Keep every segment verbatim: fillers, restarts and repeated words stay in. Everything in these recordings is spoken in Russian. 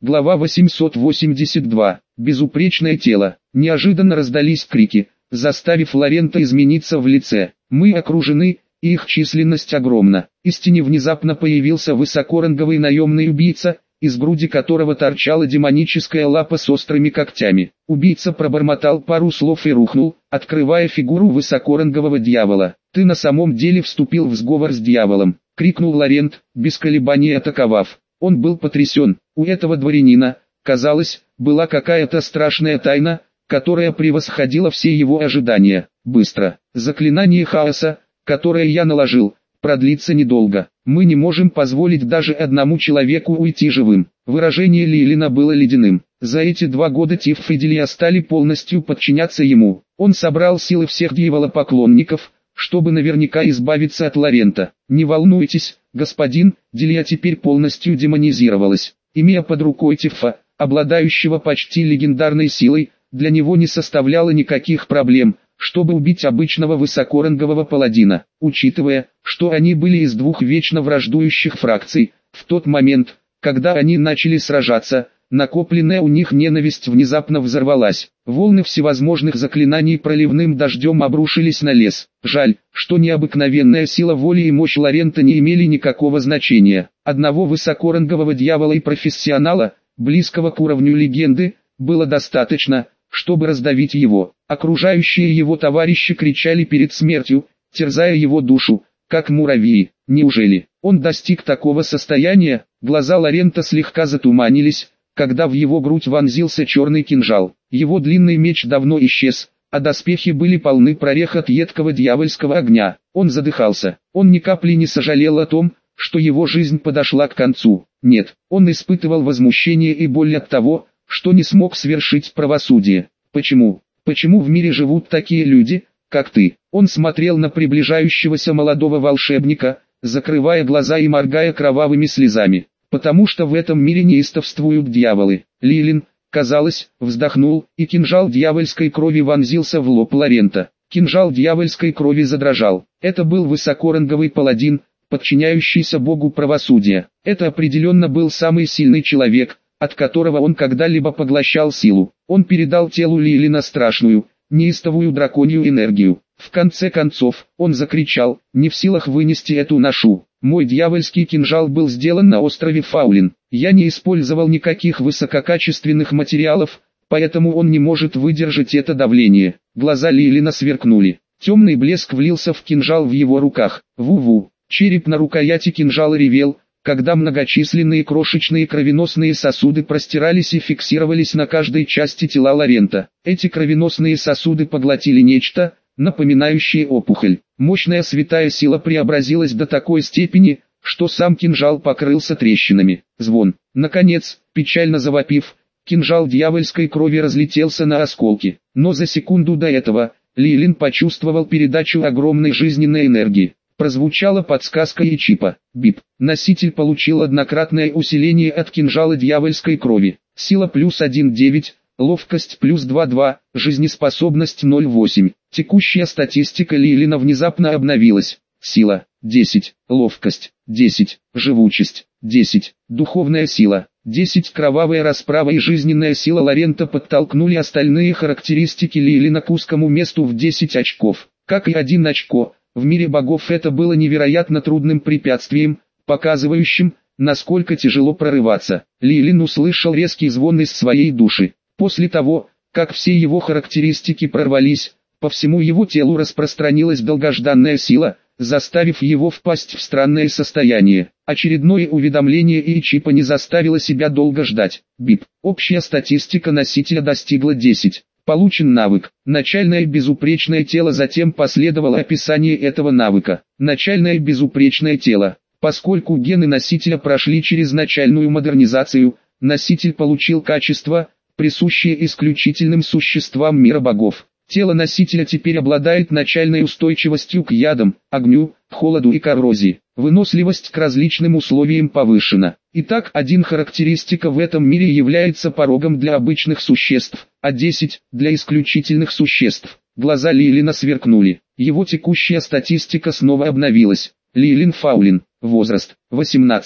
Глава восемьсот восемьдесят два. Безупречное тело. Неожиданно раздались крики, заставив Лорента измениться в лице. Мы окружены, и их численность огромна. Из тени внезапно появился высокоранговый наемный убийца, из груди которого торчала демоническая лапа с острыми когтями. Убийца пробормотал пару слов и рухнул, открывая фигуру высокорангового дьявола. «Ты на самом деле вступил в сговор с дьяволом!» — крикнул Лорент, без колебаний атаковав. Он был потрясен. У этого дворянина, казалось, была какая-то страшная тайна, которая превосходила все его ожидания. Быстро. Заклинание хаоса, которое я наложил, продлится недолго. Мы не можем позволить даже одному человеку уйти живым. Выражение Лилина было ледяным. За эти два года Тиф и Дилья стали полностью подчиняться ему. Он собрал силы всех дьяволопоклонников, чтобы наверняка избавиться от Лорента. Не волнуйтесь, господин, Дилья теперь полностью демонизировалась. Имея под рукой Тифа, обладающего почти легендарной силой, для него не составляло никаких проблем, чтобы убить обычного высокорангового паладина. Учитывая, что они были из двух вечно враждующих фракций, в тот момент, когда они начали сражаться, накопленная у них ненависть внезапно взорвалась. Волны всевозможных заклинаний проливным дождем обрушились на лес. Жаль, что необыкновенная сила воли и мощь Лорента не имели никакого значения. Одного высокорангового дьявола и профессионала, близкого к уровню легенды, было достаточно, чтобы раздавить его. Окружающие его товарищи кричали перед смертью, терзая его душу, как муравьи. Неужели он достиг такого состояния? Глаза Лорента слегка затуманились, когда в его грудь вонзился черный кинжал. Его длинный меч давно исчез, а доспехи были полны прорех от едкого дьявольского огня. Он задыхался. Он ни капли не сожалел о том, что его жизнь подошла к концу. Нет, он испытывал возмущение и боль от того, что не смог свершить правосудие. Почему? Почему в мире живут такие люди, как ты? Он смотрел на приближающегося молодого волшебника, закрывая глаза и моргая кровавыми слезами. Потому что в этом мире неистовствуют дьяволы. Лилин, казалось, вздохнул, и кинжал дьявольской крови вонзился в лоб Лорента. Кинжал дьявольской крови задрожал. Это был высокоранговый паладин, подчиняющийся богу правосудия. Это определенно был самый сильный человек, от которого он когда-либо поглощал силу. Он передал телу Лилина страшную, неистовую драконью энергию. В конце концов, он закричал, не в силах вынести эту ношу. Мой дьявольский кинжал был сделан на острове Фаулин. Я не использовал никаких высококачественных материалов, поэтому он не может выдержать это давление. Глаза Лилина сверкнули. Темный блеск влился в кинжал в его руках. Ву-ву. Череп на рукояти кинжала ревел, когда многочисленные крошечные кровеносные сосуды простирались и фиксировались на каждой части тела Лорента. Эти кровеносные сосуды поглотили нечто, напоминающее опухоль. Мощная святая сила преобразилась до такой степени, что сам кинжал покрылся трещинами. Звон. Наконец, печально завопив, кинжал дьявольской крови разлетелся на осколки. Но за секунду до этого, Лилин почувствовал передачу огромной жизненной энергии. Прозвучала подсказка Ичипа. Бип. Носитель получил однократное усиление от кинжала дьявольской крови. Сила плюс один девять, ловкость плюс два два, жизнеспособность ноль восемь. Текущая статистика Лилина внезапно обновилась. Сила десять, ловкость десять, живучесть десять, духовная сила десять. Кровавая расправа и жизненная сила Лорента подтолкнули остальные характеристики Лилина к узкому месту в десять очков. Как и один очко, в мире богов это было невероятно трудным препятствием, показывающим, насколько тяжело прорываться. Лилин услышал резкий звон из своей души. После того, как все его характеристики прорвались, по всему его телу распространилась долгожданная сила, заставив его впасть в странное состояние. Очередное уведомление Ичипа не заставило себя долго ждать. Бип. Общая статистика носителя достигла десять. Получен навык. Начальное безупречное тело. Затем последовало описание этого навыка. Начальное безупречное тело. Поскольку гены носителя прошли через начальную модернизацию, носитель получил качества, присущие исключительным существам мира богов. Тело носителя теперь обладает начальной устойчивостью к ядам, огню, холоду и коррозии. Выносливость к различным условиям повышена. Итак, один характеристика в этом мире является порогом для обычных существ, а десять – для исключительных существ. Глаза Лилина сверкнули. Его текущая статистика снова обновилась. Лилин Фаулин. Возраст – восемнадцать.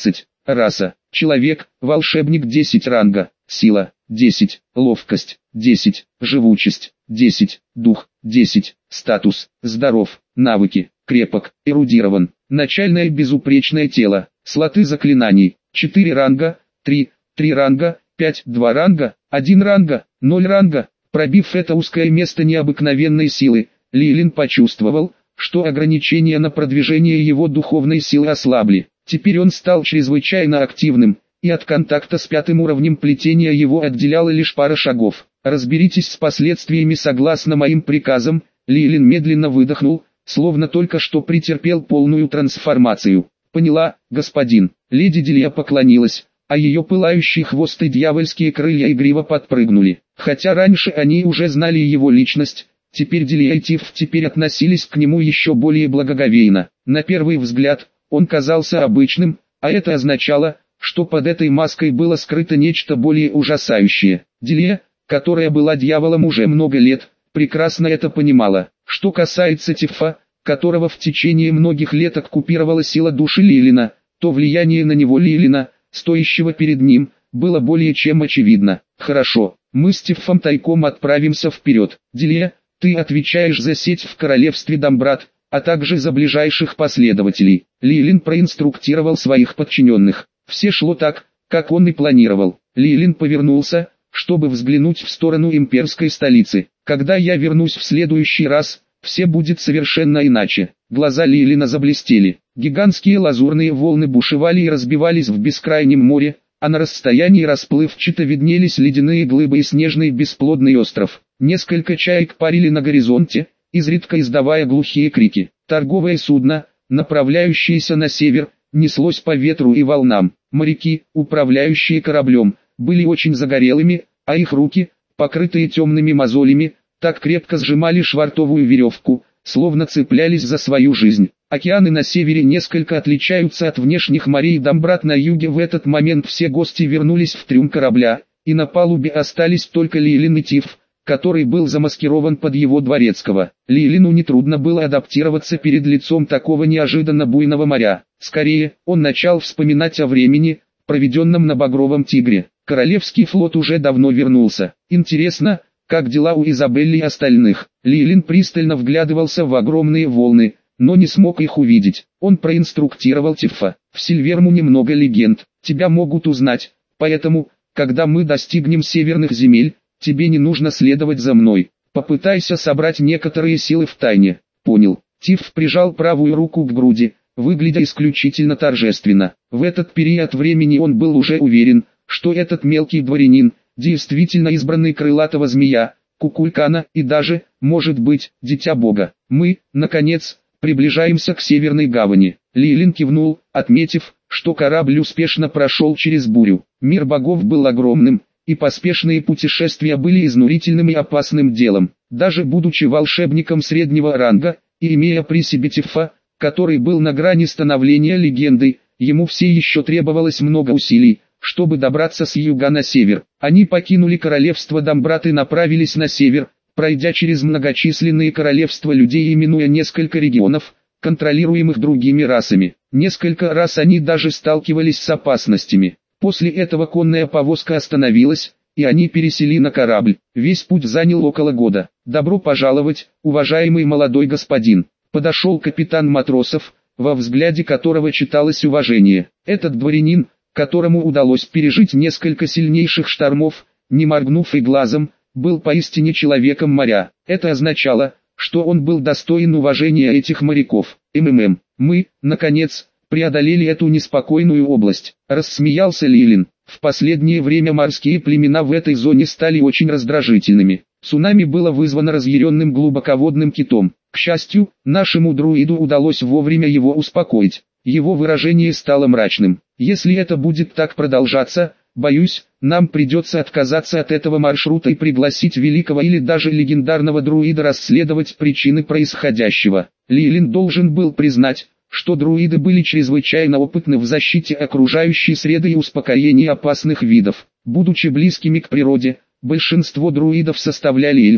Раса. Человек, волшебник десять ранга. Сила десять, ловкость десять, живучесть десять, дух десять, статус здоров, навыки крепок, эрудирован. Начальное безупречное тело. Слоты заклинаний. четыре ранга, три, три ранга, пять, два ранга, один ранга, ноль ранга. Пробив это узкое место необыкновенной силы, Лилин почувствовал, что ограничения на продвижение его духовной силы ослабли. Теперь он стал чрезвычайно активным, и от контакта с пятым уровнем плетения его отделяла лишь пара шагов. «Разберитесь с последствиями согласно моим приказам», Лилин медленно выдохнул, словно только что претерпел полную трансформацию. «Поняла, господин». Леди Дилья поклонилась, а ее пылающий хвост и дьявольские крылья игриво подпрыгнули. Хотя раньше они уже знали его личность, теперь Дилья и Тиф теперь относились к нему еще более благоговейно. На первый взгляд, он казался обычным, а это означало, что под этой маской было скрыто нечто более ужасающее. Дилья, которая была дьяволом уже много лет, прекрасно это понимала. Что касается Тифа, которого в течение многих лет оккупировала сила души Лилина, то влияние на него Лилина, стоящего перед ним, было более чем очевидно. «Хорошо, мы с Тифом тайком отправимся вперед. Дилья, ты отвечаешь за сеть в королевстве Дамбрат, а также за ближайших последователей». Лилин проинструктировал своих подчиненных. Все шло так, как он и планировал. Лилин повернулся, чтобы взглянуть в сторону имперской столицы. «Когда я вернусь в следующий раз, все будет совершенно иначе». Глаза Лилина заблестели. Гигантские лазурные волны бушевали и разбивались в бескрайнем море, а на расстоянии расплывчато виднелись ледяные глыбы и снежный бесплодный остров. Несколько чаек парили на горизонте, изредка издавая глухие крики. Торговое судно, направляющееся на север, неслось по ветру и волнам. Моряки, управляющие кораблем, были очень загорелыми, а их руки, покрытые темными мозолями, так крепко сжимали швартовую веревку, словно цеплялись за свою жизнь. Океаны на севере несколько отличаются от внешних морей Дамбрат на юге. В этот момент все гости вернулись в трюм корабля, и на палубе остались только Лилин и Тиф, который был замаскирован под его дворецкого. Лилину нетрудно было адаптироваться перед лицом такого неожиданно буйного моря. Скорее, он начал вспоминать о времени, проведенном на Багровом Тигре. Королевский флот уже давно вернулся. Интересно, как дела у Изабелли и остальных? Лилин пристально вглядывался в огромные волны, но не смог их увидеть. Он проинструктировал Тифа. «В Сильвермуне много легенд, тебя могут узнать, поэтому, когда мы достигнем северных земель, тебе не нужно следовать за мной. Попытайся собрать некоторые силы в тайне». «Понял». Тиф прижал правую руку к груди, выглядя исключительно торжественно. В этот период времени он был уже уверен, что этот мелкий дворянин, действительно избранный крылатого змея, Кукулькана и даже, может быть, дитя бога. «Мы, наконец, приближаемся к Северной гавани». Лилин кивнул, отметив, что корабль успешно прошел через бурю. Мир богов был огромным, и поспешные путешествия были изнурительным и опасным делом. Даже будучи волшебником среднего ранга, и имея при себе Тифа, который был на грани становления легендой, ему все еще требовалось много усилий, чтобы добраться с юга на север. Они покинули королевство Дамбрат и направились на север, пройдя через многочисленные королевства людей и минуя несколько регионов, контролируемых другими расами. Несколько раз они даже сталкивались с опасностями. После этого конная повозка остановилась, и они пересели на корабль. Весь путь занял около года. «Добро пожаловать, уважаемый молодой господин», — подошел капитан матросов, во взгляде которого читалось уважение. Этот дворянин, которому удалось пережить несколько сильнейших штормов, не моргнув и глазом, был поистине человеком моря. Это означало, что он был достоин уважения этих моряков. «МММ, мы, наконец, преодолели эту неспокойную область», — рассмеялся Лилин. В последнее время морские племена в этой зоне стали очень раздражительными. Цунами было вызвано разъяренным глубоководным китом. К счастью, нашему друиду удалось вовремя его успокоить. Его выражение стало мрачным. «Если это будет так продолжаться, боюсь, нам придется отказаться от этого маршрута и пригласить великого или даже легендарного друида расследовать причины происходящего». Лилин должен был признать, что друиды были чрезвычайно опытны в защите окружающей среды и успокоении опасных видов. Будучи близкими к природе, большинство друидов составляли эльфы,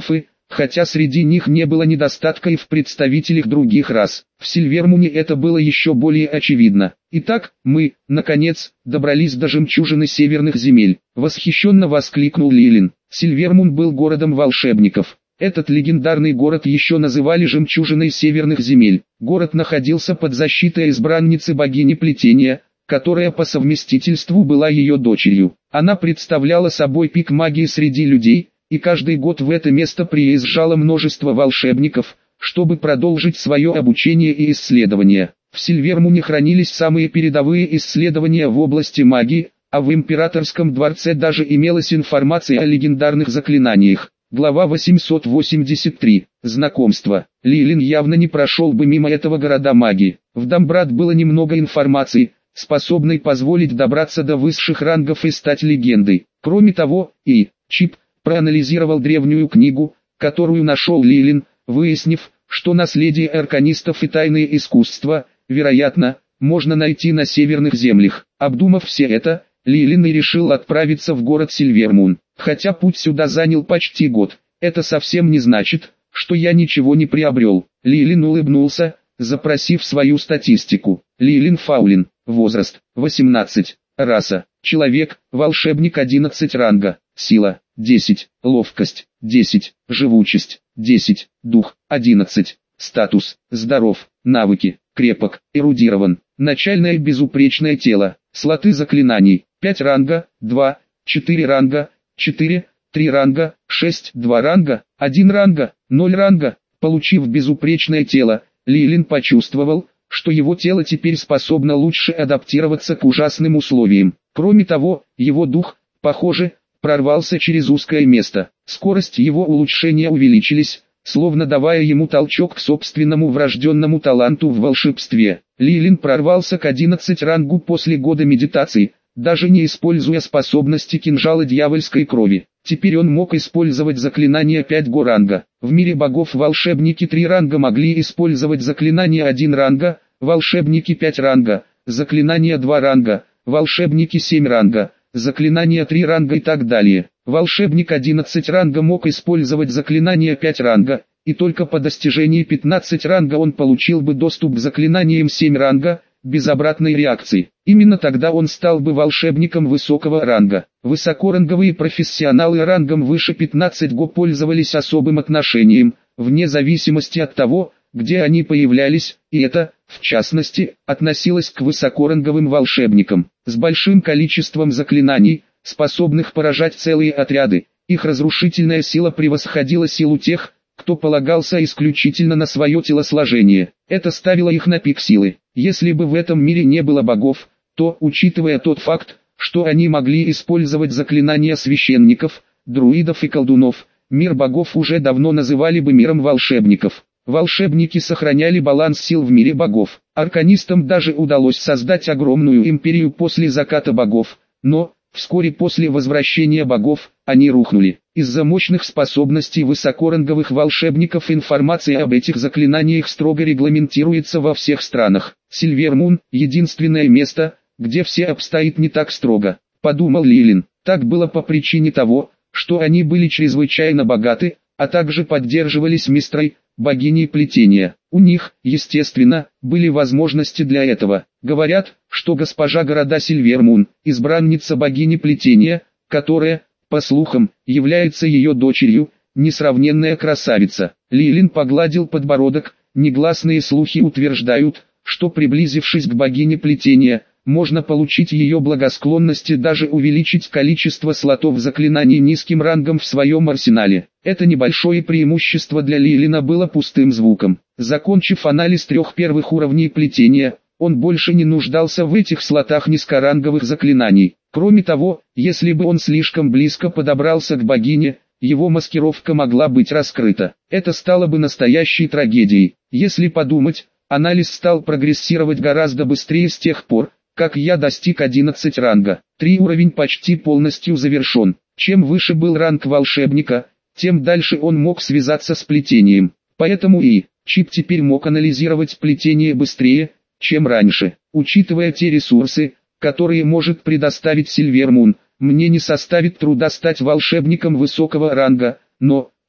хотя среди них не было недостатка и в представителях других рас. В Сильвермуне это было еще более очевидно. Итак, мы, наконец, добрались до жемчужины северных земель. Восхищенно воскликнул Лилин. Сильвермун был городом волшебников. Этот легендарный город еще называли жемчужиной северных земель. Город находился под защитой избранницы богини плетения, которая по совместительству была ее дочерью. Она представляла собой пик магии среди людей, и каждый год в это место приезжало множество волшебников, чтобы продолжить свое обучение и исследования. В Сильвермуне хранились самые передовые исследования в области магии, а в императорском дворце даже имелась информация о легендарных заклинаниях. Глава восемьсот восемьдесят три. Знакомство. Лилин явно не прошел бы мимо этого города магии. В Дамбрат было немного информации, способной позволить добраться до высших рангов и стать легендой. Кроме того, и Чип проанализировал древнюю книгу, которую нашел Лилин, выяснив, что наследие арканистов и тайные искусства, вероятно, можно найти на северных землях. Обдумав все это, Лилин и решил отправиться в город Сильвермун. Хотя путь сюда занял почти год, это совсем не значит, что я ничего не приобрел. Лилин улыбнулся, запросив свою статистику. Лилин Фаулин, возраст, восемнадцать, раса, человек, волшебник одиннадцать ранга, сила, десять, ловкость, десять, живучесть, десять, дух, одиннадцать, статус, здоров, навыки, крепок, эрудирован, начальное безупречное тело, слоты заклинаний, пять ранга, два, четыре ранга, четыре, три ранга, шесть, два ранга, один ранга, ноль ранга. Получив безупречное тело, Лилин почувствовал, что его тело теперь способно лучше адаптироваться к ужасным условиям. Кроме того, его дух, похоже, прорвался через узкое место. Скорость его улучшения увеличились, словно давая ему толчок к собственному врожденному таланту в волшебстве. Лилин прорвался к одиннадцатому рангу после года медитации, даже не используя способности кинжала дьявольской крови. Теперь он мог использовать заклинания пять го ранга. В мире богов волшебники три ранга могли использовать заклинания один ранга, волшебники пять ранга, заклинания два ранга, волшебники семь ранга, заклинания три ранга и так далее. Волшебник одиннадцать ранга мог использовать заклинания пять ранга, и только по достижении пятнадцатого ранга он получил бы доступ к заклинаниям семь ранга, без обратной реакции. Именно тогда он стал бы волшебником высокого ранга. Высокоранговые профессионалы рангом выше пятнадцать го пользовались особым отношением, вне зависимости от того, где они появлялись, и это, в частности, относилось к высокоранговым волшебникам. С большим количеством заклинаний, способных поражать целые отряды, их разрушительная сила превосходила силу тех, кто полагался исключительно на свое телосложение. Это ставило их на пик силы. Если бы в этом мире не было богов, то, учитывая тот факт, что они могли использовать заклинания священников, друидов и колдунов, мир богов уже давно называли бы миром волшебников. Волшебники сохраняли баланс сил в мире богов. Арканистам даже удалось создать огромную империю после заката богов, но, вскоре после возвращения богов, они рухнули. Из-за мощных способностей высокоранговых волшебников информация об этих заклинаниях строго регламентируется во всех странах. Сильвермун – единственное место, где все обстоит не так строго, подумал Лилин. Так было по причине того, что они были чрезвычайно богаты, а также поддерживались Мистрой, богиней плетения. У них, естественно, были возможности для этого. Говорят, что госпожа города Сильвермун, избранница богини плетения, которая, по слухам, является ее дочерью, несравненная красавица. Лилин погладил подбородок, негласные слухи утверждают, что приблизившись к богине плетения, можно получить ее благосклонность и даже увеличить количество слотов заклинаний низким рангом в своем арсенале. Это небольшое преимущество для Лилина было пустым звуком. Закончив анализ трех первых уровней плетения, он больше не нуждался в этих слотах низкоранговых заклинаний. Кроме того, если бы он слишком близко подобрался к богине, его маскировка могла быть раскрыта. Это стало бы настоящей трагедией. Если подумать, анализ стал прогрессировать гораздо быстрее с тех пор, как я достиг одиннадцатого ранга. Три уровень почти полностью завершен. Чем выше был ранг волшебника, тем дальше он мог связаться с плетением. Поэтому и Чип теперь мог анализировать плетение быстрее, чем раньше. Учитывая те ресурсы, которые может предоставить Сильвермун, мне не составит труда стать волшебником высокого ранга, но,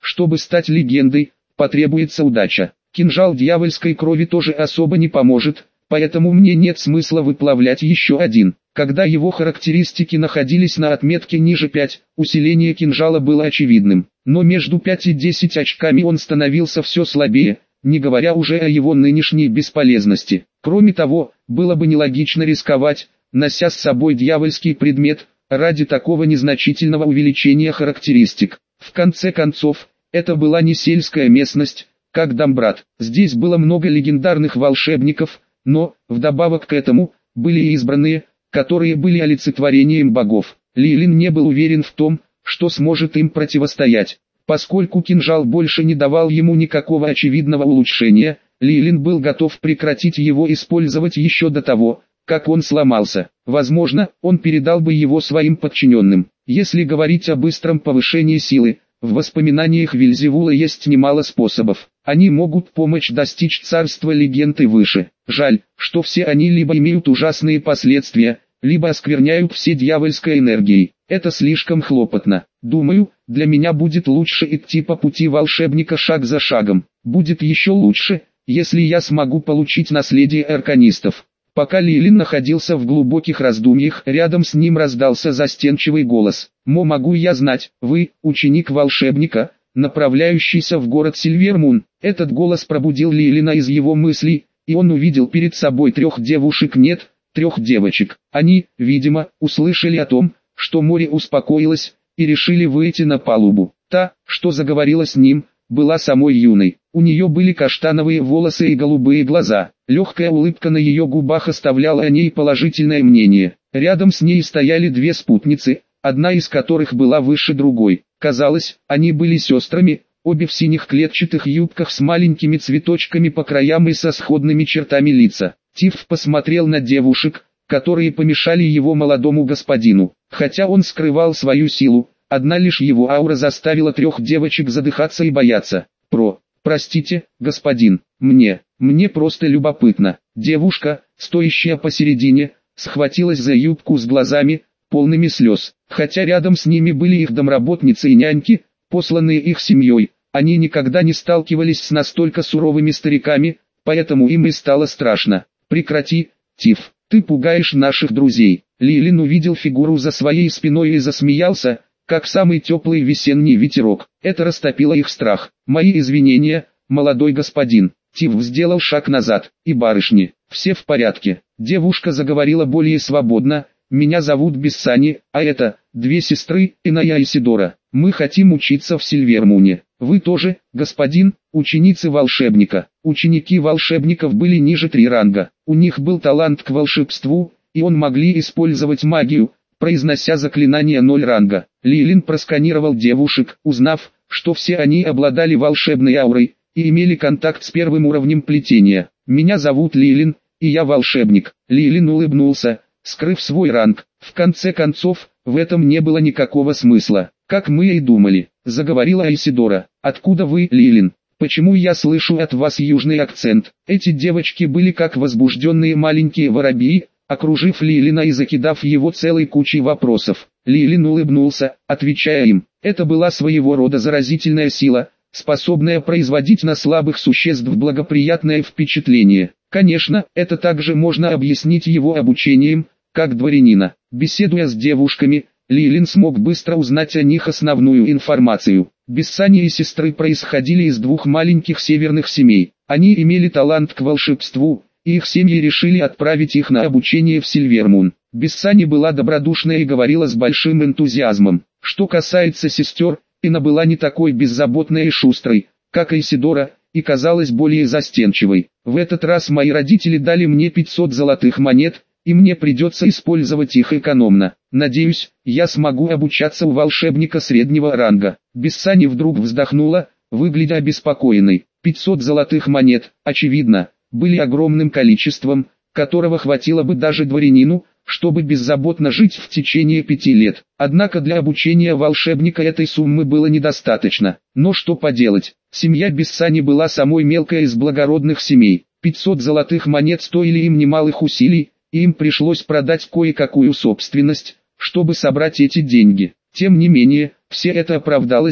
Чтобы стать легендой, потребуется удача. Кинжал дьявольской крови тоже особо не поможет, поэтому мне нет смысла выплавлять еще один. Когда его характеристики находились на отметке ниже пять, усиление кинжала было очевидным. Но между пять и десять очками он становился все слабее, не говоря уже о его нынешней бесполезности. Кроме того, было бы нелогично рисковать, нося с собой дьявольский предмет, ради такого незначительного увеличения характеристик. В конце концов, это была не сельская местность, как Дамбрат. Здесь было много легендарных волшебников, но, вдобавок к этому, были и избранные, которые были олицетворением богов. Лилин не был уверен в том, что сможет им противостоять. Поскольку кинжал больше не давал ему никакого очевидного улучшения, Лилин был готов прекратить его использовать еще до того, как он сломался. Возможно, он передал бы его своим подчиненным. Если говорить о быстром повышении силы, в воспоминаниях Вельзевула есть немало способов. Они могут помочь достичь царства легенд и выше. Жаль, что все они либо имеют ужасные последствия, либо оскверняют все дьявольской энергией. Это слишком хлопотно. Думаю, для меня будет лучше идти по пути волшебника шаг за шагом. Будет еще лучше, если я смогу получить наследие арканистов. Пока Лилин находился в глубоких раздумьях, рядом с ним раздался застенчивый голос. «Мо, могу я знать, вы, ученик волшебника, направляющийся в город Сильвермун?» Этот голос пробудил Лилина из его мыслей, и он увидел перед собой трех девушек, нет, трех девочек. Они, видимо, услышали о том, что море успокоилось, и решили выйти на палубу. Та, что заговорила с ним, была самой юной. У нее были каштановые волосы и голубые глаза. Легкая улыбка на ее губах оставляла о ней положительное мнение. Рядом с ней стояли две спутницы, одна из которых была выше другой. Казалось, они были сестрами, обе в синих клетчатых юбках с маленькими цветочками по краям и со сходными чертами лица. Тиф посмотрел на девушек, которые помешали его молодому господину. Хотя он скрывал свою силу, одна лишь его аура заставила трех девочек задыхаться и бояться. Про, простите, господин, мне, мне просто любопытно. Девушка, стоящая посередине, схватилась за юбку с глазами, полными слез. Хотя рядом с ними были их домработницы и няньки, посланные их семьей, они никогда не сталкивались с настолько суровыми стариками, поэтому им и стало страшно. Прекрати, Тиф, ты пугаешь наших друзей. Лилин увидел фигуру за своей спиной и засмеялся, как самый теплый весенний ветерок. Это растопило их страх. Мои извинения, молодой господин. Тиф сделал шаг назад. И барышни, все в порядке. Девушка заговорила более свободно. Меня зовут Бессани, а это, две сестры, Иная и Сидора. Мы хотим учиться в Сильвермуне. Вы тоже, господин, ученицы волшебника. Ученики волшебников были ниже три ранга. У них был талант к волшебству, и он могли использовать магию, произнося заклинания ноль ранга. Лилин просканировал девушек, узнав, что все они обладали волшебной аурой, и имели контакт с первым уровнем плетения. Меня зовут Лилин, и я волшебник. Лилин улыбнулся, скрыв свой ранг. В конце концов, в этом не было никакого смысла. Как мы и думали, заговорила Айсидора. Откуда вы, Лилин? Почему я слышу от вас южный акцент? Эти девочки были как возбужденные маленькие воробьи, окружив Лилина и закидав его целой кучей вопросов. Лилин улыбнулся, отвечая им. Это была своего рода заразительная сила, способная производить на слабых существ благоприятное впечатление. Конечно, это также можно объяснить его обучением, как дворянина. Беседуя с девушками, Лилин смог быстро узнать о них основную информацию. Бессани и сестры происходили из двух маленьких северных семей. Они имели талант к волшебству, и их семьи решили отправить их на обучение в Сильвермун. Бессани была добродушная и говорила с большим энтузиазмом. Что касается сестер, Ина была не такой беззаботной и шустрой, как Айсидора, и казалась более застенчивой. В этот раз мои родители дали мне пятьсот золотых монет, и мне придется использовать их экономно. Надеюсь, я смогу обучаться у волшебника среднего ранга. Бессани вдруг вздохнула, выглядя обеспокоенной. пятьсот золотых монет, очевидно, были огромным количеством, которого хватило бы даже дворянину, чтобы беззаботно жить в течение пяти лет. Однако для обучения волшебника этой суммы было недостаточно. Но что поделать, семья Бессани была самой мелкой из благородных семей. пятьсот золотых монет стоили им немалых усилий, и им пришлось продать кое-какую собственность, чтобы собрать эти деньги. Тем не менее, все это оправдалось бы,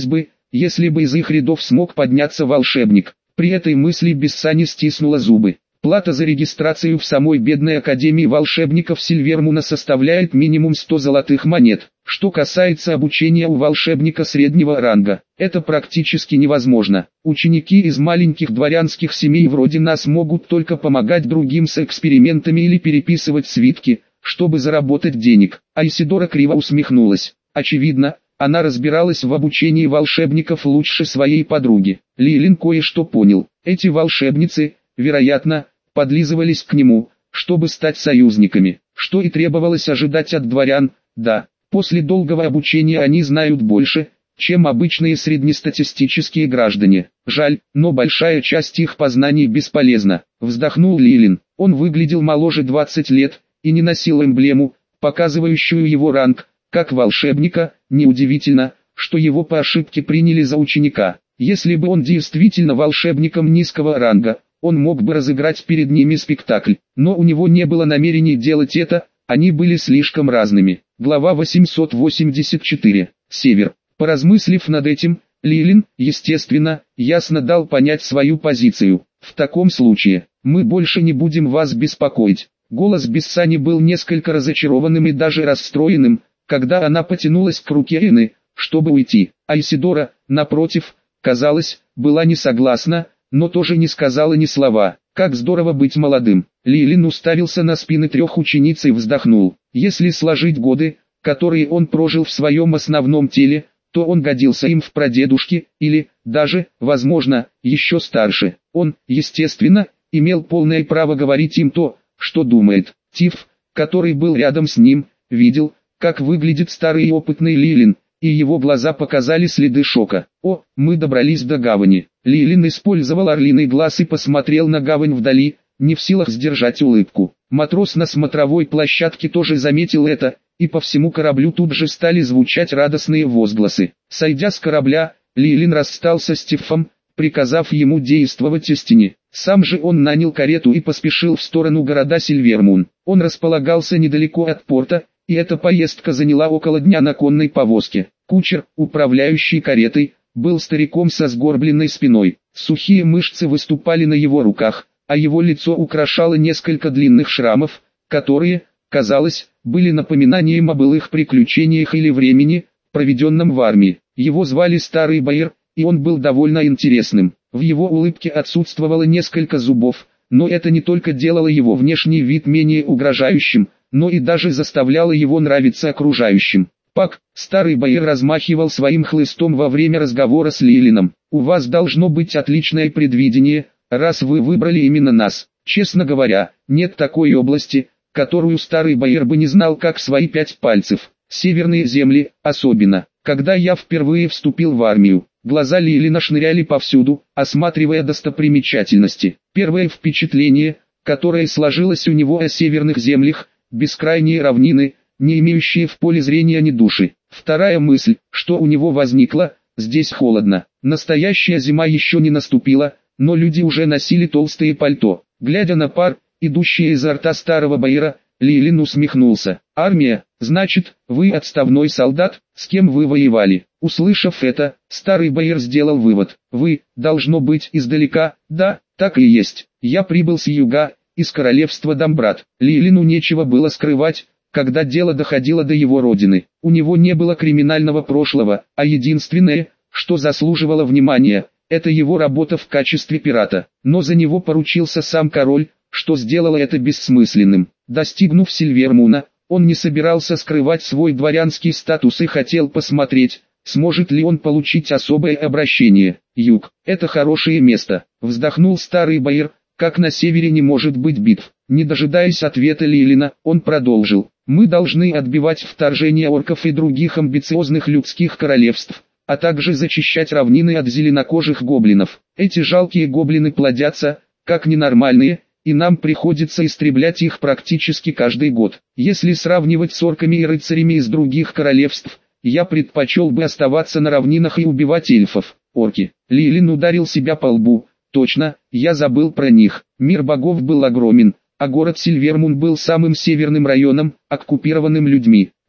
если бы из их рядов смог подняться волшебник. При этой мысли Бессани стиснула зубы. Плата за регистрацию в самой бедной академии волшебников Сильвермуна составляет минимум сто золотых монет. Что касается обучения у волшебника среднего ранга, это практически невозможно. Ученики из маленьких дворянских семей вроде нас могут только помогать другим с экспериментами или переписывать свитки, чтобы заработать денег. Айсидора криво усмехнулась. Очевидно, она разбиралась в обучении волшебников лучше своей подруги. Лилин кое-что понял. Эти волшебницы, вероятно, подлизывались к нему, чтобы стать союзниками, что и требовалось ожидать от дворян. Да, после долгого обучения они знают больше, чем обычные среднестатистические граждане. Жаль, но большая часть их познаний бесполезна. Вздохнул Лилин. Он выглядел моложе двадцати лет и не носил эмблему, показывающую его ранг. Как волшебника, неудивительно, что его по ошибке приняли за ученика. Если бы он действительно волшебником низкого ранга, он мог бы разыграть перед ними спектакль, но у него не было намерений делать это, они были слишком разными. Глава восемьсот восемьдесят четыре. Север. Поразмыслив над этим, Лилин, естественно, ясно дал понять свою позицию. В таком случае, мы больше не будем вас беспокоить. Голос Бессани был несколько разочарованным и даже расстроенным, когда она потянулась к руке Эны, чтобы уйти. Айсидора, напротив, казалось, была не согласна, но тоже не сказала ни слова. Как здорово быть молодым. Лилин уставился на спины трех учениц и вздохнул. Если сложить годы, которые он прожил в своем основном теле, то он годился им в прадедушке, или, даже, возможно, еще старше. Он, естественно, имел полное право говорить им то, что думает. Тиф, который был рядом с ним, видел, как выглядит старый и опытный Лилин, и его глаза показали следы шока. «О, мы добрались до гавани». Лилин использовал орлиный глаз и посмотрел на гавань вдали, не в силах сдержать улыбку. Матрос на смотровой площадке тоже заметил это, и по всему кораблю тут же стали звучать радостные возгласы. Сойдя с корабля, Лилин расстался с Тифом, приказав ему действовать истине. Сам же он нанял карету и поспешил в сторону города Сильвермун. Он располагался недалеко от порта, и эта поездка заняла около дня на конной повозке. Кучер, управляющий каретой, был стариком со сгорбленной спиной. Сухие мышцы выступали на его руках, а его лицо украшало несколько длинных шрамов, которые, казалось, были напоминанием о былых приключениях или времени, проведенном в армии. Его звали Старый Баир, и он был довольно интересным. В его улыбке отсутствовало несколько зубов, но это не только делало его внешний вид менее угрожающим, но и даже заставляло его нравиться окружающим. Пак, Старый Баир размахивал своим хлыстом во время разговора с Лилином. «У вас должно быть отличное предвидение, раз вы выбрали именно нас. Честно говоря, нет такой области, которую Старый Баир бы не знал как свои пять пальцев. Северные земли, особенно. Когда я впервые вступил в армию, глаза Лилина шныряли повсюду, осматривая достопримечательности. Первое впечатление, которое сложилось у него о северных землях, бескрайние равнины, не имеющие в поле зрения ни души. Вторая мысль, что у него возникла: здесь холодно. Настоящая зима еще не наступила, но люди уже носили толстые пальто. Глядя на пар, идущий изо рта Старого Баира, Лилин усмехнулся. «Армия, значит, вы отставной солдат, с кем вы воевали?» Услышав это, Старый Баир сделал вывод. «Вы, должно быть, издалека?» «Да, так и есть. Я прибыл с юга, из королевства Дамбрат». Лилину нечего было скрывать, когда дело доходило до его родины. У него не было криминального прошлого, а единственное, что заслуживало внимания, это его работа в качестве пирата. Но за него поручился сам король, что сделало это бессмысленным. Достигнув Сильвермуна, он не собирался скрывать свой дворянский статус и хотел посмотреть, сможет ли он получить особое обращение. «Юг – это хорошее место», – вздохнул Старый Баир, «как на севере не может быть битв». Не дожидаясь ответа Лилина, он продолжил. «Мы должны отбивать вторжение орков и других амбициозных людских королевств, а также зачищать равнины от зеленокожих гоблинов. Эти жалкие гоблины плодятся, как ненормальные, и нам приходится истреблять их практически каждый год. Если сравнивать с орками и рыцарями из других королевств, я предпочел бы оставаться на равнинах и убивать эльфов». Орки. Лилин ударил себя по лбу. «Точно, я забыл про них. Мир богов был огромен, а город Сильвермун был самым северным районом, оккупированным людьми.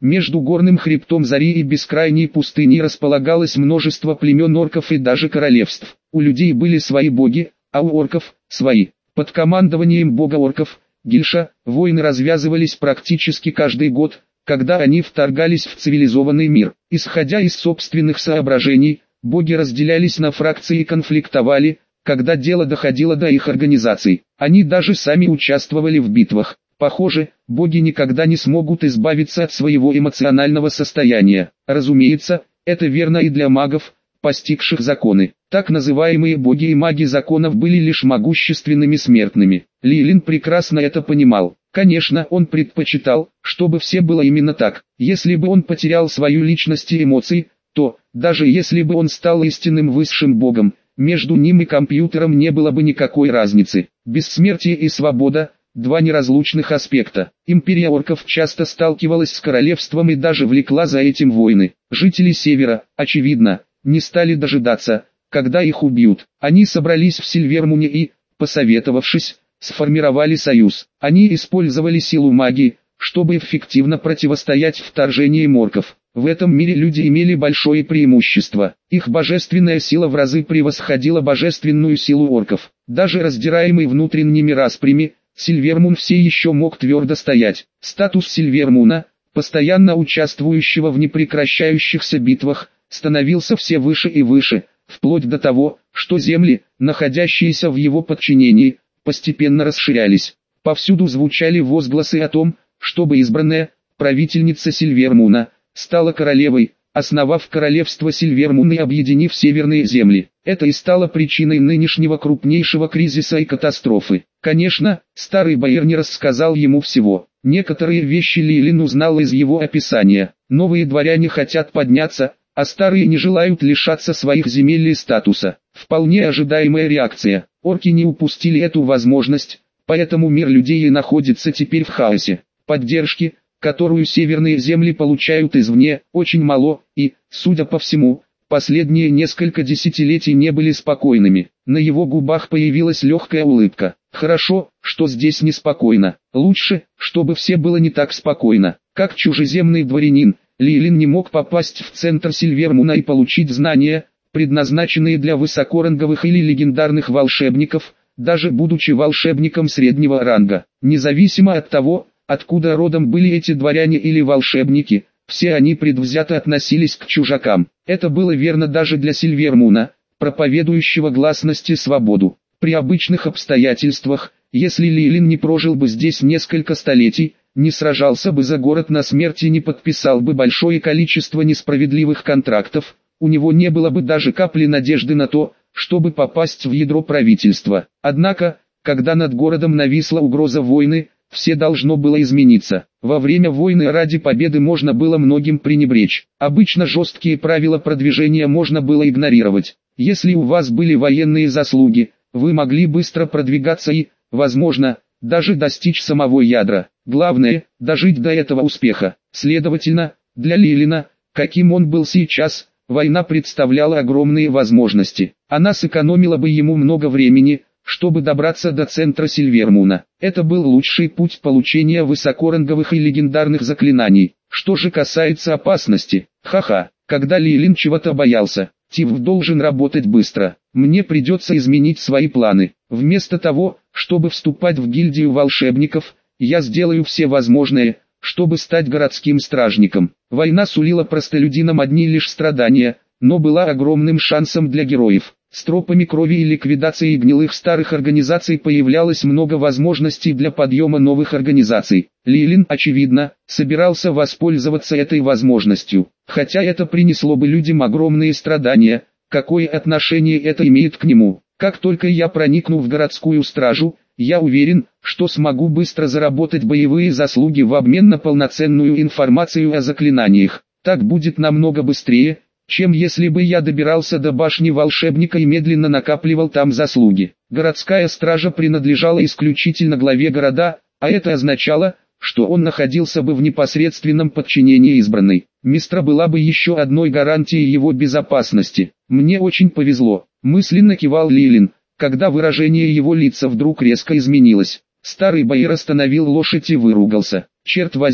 Между горным хребтом Зари и бескрайней пустыней располагалось множество племен орков и даже королевств. У людей были свои боги, а у орков – свои. Под командованием бога орков, Гильша, войны развязывались практически каждый год, когда они вторгались в цивилизованный мир. Исходя из собственных соображений, боги разделялись на фракции и конфликтовали, когда дело доходило до их организаций. Они даже сами участвовали в битвах. Похоже, боги никогда не смогут избавиться от своего эмоционального состояния. Разумеется, это верно и для магов, постигших законы. Так называемые боги и маги законов были лишь могущественными смертными. Лилин прекрасно это понимал. Конечно, он предпочитал, чтобы все было именно так. Если бы он потерял свою личность и эмоции, то, даже если бы он стал истинным высшим богом, между ним и компьютером не было бы никакой разницы. Бессмертие и свобода – два неразлучных аспекта. Империя орков часто сталкивалась с королевством и даже влекла за этим войны. Жители Севера, очевидно, не стали дожидаться, когда их убьют. Они собрались в Сильвермуне и, посоветовавшись, сформировали союз. Они использовали силу магии, чтобы эффективно противостоять вторжениям орков. В этом мире люди имели большое преимущество. Их божественная сила в разы превосходила божественную силу орков. Даже раздираемый внутренними распрями, Сильвермун все еще мог твердо стоять. Статус Сильвермуна, постоянно участвующего в непрекращающихся битвах, становился все выше и выше, вплоть до того, что земли, находящиеся в его подчинении, постепенно расширялись. Повсюду звучали возгласы о том, чтобы избранная, правительница Сильвермуна, стала королевой, основав королевство Сильвермун и объединив северные земли. Это и стало причиной нынешнего крупнейшего кризиса и катастрофы. Конечно, старый бояр не рассказал ему всего. Некоторые вещи Лилин узнал из его описания. Новые дворяне хотят подняться, а старые не желают лишаться своих земель и статуса. Вполне ожидаемая реакция. Орки не упустили эту возможность, поэтому мир людей и находится теперь в хаосе. Поддержки, которую северные земли получают извне, очень мало, и, судя по всему, последние несколько десятилетий не были спокойными. На его губах появилась легкая улыбка. Хорошо, что здесь неспокойно. Лучше, чтобы все было не так спокойно. Как чужеземный дворянин, Лилин не мог попасть в центр Сильвермуна и получить знания, предназначенные для высокоранговых или легендарных волшебников, даже будучи волшебником среднего ранга. Независимо от того, откуда родом были эти дворяне или волшебники, все они предвзято относились к чужакам. Это было верно даже для Сильвермуна, проповедующего гласность и свободу. При обычных обстоятельствах, если Лилин не прожил бы здесь несколько столетий, не сражался бы за город на смерть и не подписал бы большое количество несправедливых контрактов, у него не было бы даже капли надежды на то, чтобы попасть в ядро правительства. Однако, когда над городом нависла угроза войны, все должно было измениться. Во время войны ради победы можно было многим пренебречь. Обычно жесткие правила продвижения можно было игнорировать. Если у вас были военные заслуги, вы могли быстро продвигаться и, возможно, даже достичь самого ядра. Главное – дожить до этого успеха. Следовательно, для Лилина, каким он был сейчас, война представляла огромные возможности. Она сэкономила бы ему много времени, чтобы добраться до центра Сильвермуна. Это был лучший путь получения высокоранговых и легендарных заклинаний. Что же касается опасности, ха-ха, когда Лилин чего-то боялся, Тив должен работать быстро. Мне придется изменить свои планы. Вместо того, чтобы вступать в гильдию волшебников, я сделаю все возможное, чтобы стать городским стражником. Война сулила простолюдинам одни лишь страдания, но была огромным шансом для героев. С тропами крови и ликвидацией гнилых старых организаций появлялось много возможностей для подъема новых организаций. Лилин, очевидно, собирался воспользоваться этой возможностью. Хотя это принесло бы людям огромные страдания, какое отношение это имеет к нему? Как только я проникну в городскую стражу, я уверен, что смогу быстро заработать боевые заслуги в обмен на полноценную информацию о заклинаниях. Так будет намного быстрее, чем если бы я добирался до башни волшебника и медленно накапливал там заслуги. Городская стража принадлежала исключительно главе города, а это означало, что он находился бы в непосредственном подчинении избранной. Мистра была бы еще одной гарантией его безопасности. Мне очень повезло, мысленно кивал Лилин, когда выражение его лица вдруг резко изменилось. Старый бояр остановил лошадь и выругался. Черт возьми,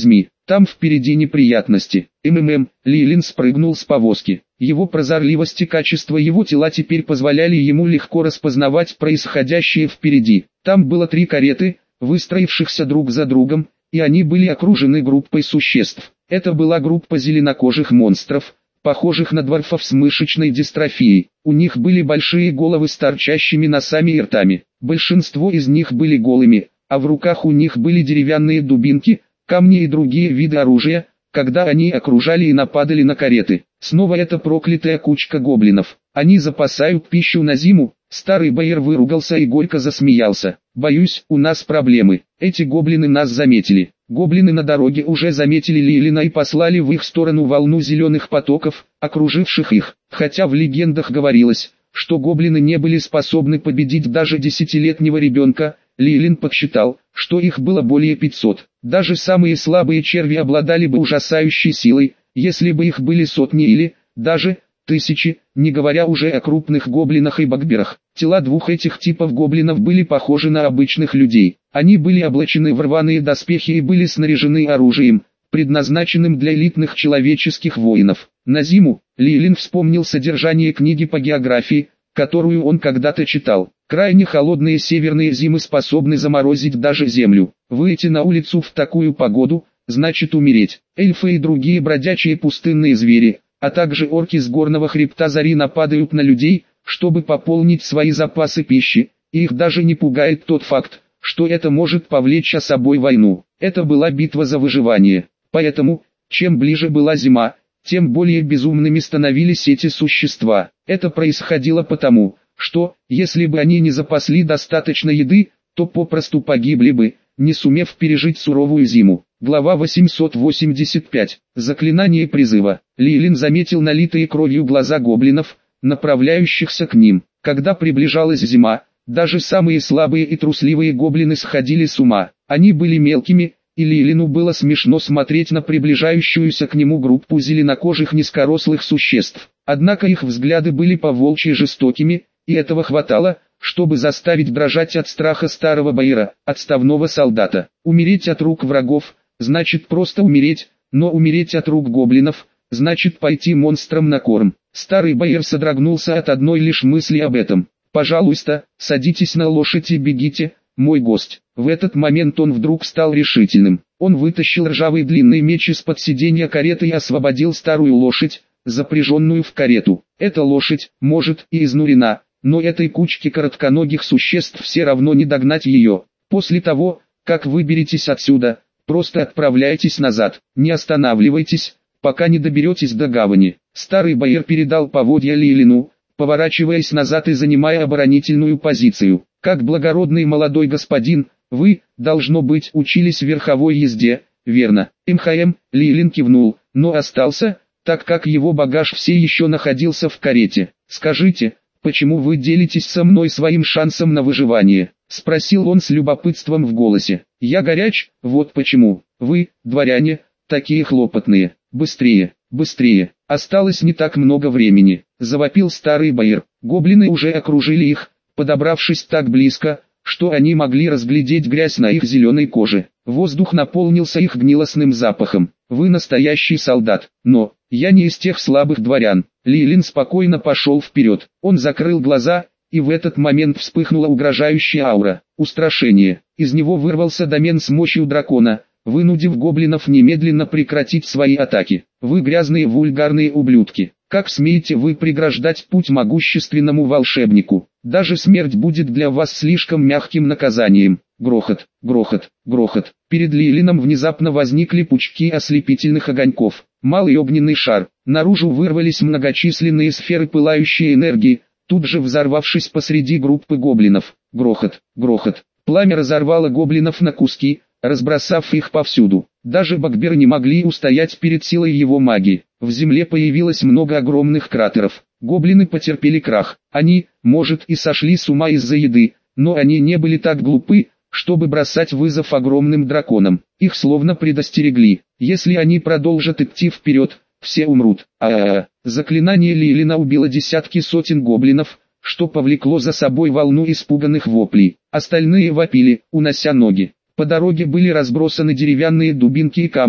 Там впереди неприятности. МММ, Лилин спрыгнул с повозки. Его прозорливость и качество его тела теперь позволяли ему легко распознавать происходящее впереди. Там было три кареты, выстроившихся друг за другом, и они были окружены группой существ. Это была группа зеленокожих монстров, похожих на дворфов с мышечной дистрофией. У них были большие головы с торчащими носами и ртами. Большинство из них были голыми, а в руках у них были деревянные дубинки, камни и другие виды оружия, когда они окружали и нападали на кареты. Снова эта проклятая кучка гоблинов. Они запасают пищу на зиму. Старый Бэйр выругался и горько засмеялся. Боюсь, у нас проблемы. Эти гоблины нас заметили. Гоблины на дороге уже заметили Лилина и послали в их сторону волну зеленых потоков, окруживших их. Хотя в легендах говорилось, что гоблины не были способны победить даже десятилетнего ребенка, Лилин подсчитал, что их было более пятисот. Даже самые слабые черви обладали бы ужасающей силой, если бы их были сотни или, даже, тысячи, не говоря уже о крупных гоблинах и багберах. Тела двух этих типов гоблинов были похожи на обычных людей. Они были облачены в рваные доспехи и были снаряжены оружием, предназначенным для элитных человеческих воинов. На зиму, Лилин вспомнил содержание книги по географии, которую он когда-то читал. Крайне холодные северные зимы способны заморозить даже землю. Выйти на улицу в такую погоду, значит умереть. Эльфы и другие бродячие пустынные звери, а также орки с горного хребта Зари нападают на людей, чтобы пополнить свои запасы пищи, и их даже не пугает тот факт, что это может повлечь за собой войну. Это была битва за выживание. Поэтому, чем ближе была зима, тем более безумными становились эти существа. Это происходило потому, что, если бы они не запасли достаточно еды, то попросту погибли бы, не сумев пережить суровую зиму. Глава восемьсот восемьдесят пять. Заклинание призыва. Лилин заметил налитые кровью глаза гоблинов, направляющихся к ним. Когда приближалась зима, даже самые слабые и трусливые гоблины сходили с ума. Они были мелкими, и Лилину было смешно смотреть на приближающуюся к нему группу зеленокожих низкорослых существ. Однако их взгляды были по-волчьи жестокими, и этого хватало, чтобы заставить дрожать от страха старого Бэйра, отставного солдата. Умереть от рук врагов, значит просто умереть, но умереть от рук гоблинов, значит пойти монстрам на корм. Старый Бэйр содрогнулся от одной лишь мысли об этом. «Пожалуйста, садитесь на лошадь и бегите, мой гость». В этот момент он вдруг стал решительным. Он вытащил ржавый длинный меч из-под сиденья кареты и освободил старую лошадь, запряженную в карету. Эта лошадь, может, и изнурена, но этой кучке коротконогих существ все равно не догнать ее. После того, как выберетесь отсюда, просто отправляйтесь назад, не останавливайтесь, пока не доберетесь до гавани. Старый Бэйр передал поводья Лилину, поворачиваясь назад и занимая оборонительную позицию. Как благородный молодой господин, вы, должно быть, учились верховой езде, верно? МХМ, Лилин кивнул, но остался, так как его багаж все еще находился в карете. Скажите, почему вы делитесь со мной своим шансом на выживание? Спросил он с любопытством в голосе. Я горяч, вот почему. Вы, дворяне, такие хлопотные. Быстрее, быстрее. Осталось не так много времени. Завопил старый Бэйр. Гоблины уже окружили их, подобравшись так близко, что они могли разглядеть грязь на их зеленой коже. Воздух наполнился их гнилостным запахом. Вы настоящий солдат, но я не из тех слабых дворян. Лилин спокойно пошел вперед. Он закрыл глаза, и в этот момент вспыхнула угрожающая аура. Устрашение. Из него вырвался домен с мощью дракона, вынудив гоблинов немедленно прекратить свои атаки. Вы грязные вульгарные ублюдки. Как смеете вы преграждать путь могущественному волшебнику? Даже смерть будет для вас слишком мягким наказанием. Грохот, грохот, грохот. Перед Лилином внезапно возникли пучки ослепительных огоньков. Малый огненный шар. Наружу вырвались многочисленные сферы пылающей энергии, тут же взорвавшись посреди группы гоблинов. Грохот, грохот. Пламя разорвало гоблинов на куски, разбросав их повсюду. Даже багберы не могли устоять перед силой его магии. В земле появилось много огромных кратеров. Гоблины потерпели крах. Они, может, и сошли с ума из-за еды, но они не были так глупы, чтобы бросать вызов огромным драконам. Их словно предостерегли. Если они продолжат идти вперед, все умрут. А-а-а. Заклинание Лилина убило десятки сотен гоблинов, что повлекло за собой волну испуганных воплей. Остальные вопили, унося ноги. По дороге были разбросаны деревянные дубинки и камни,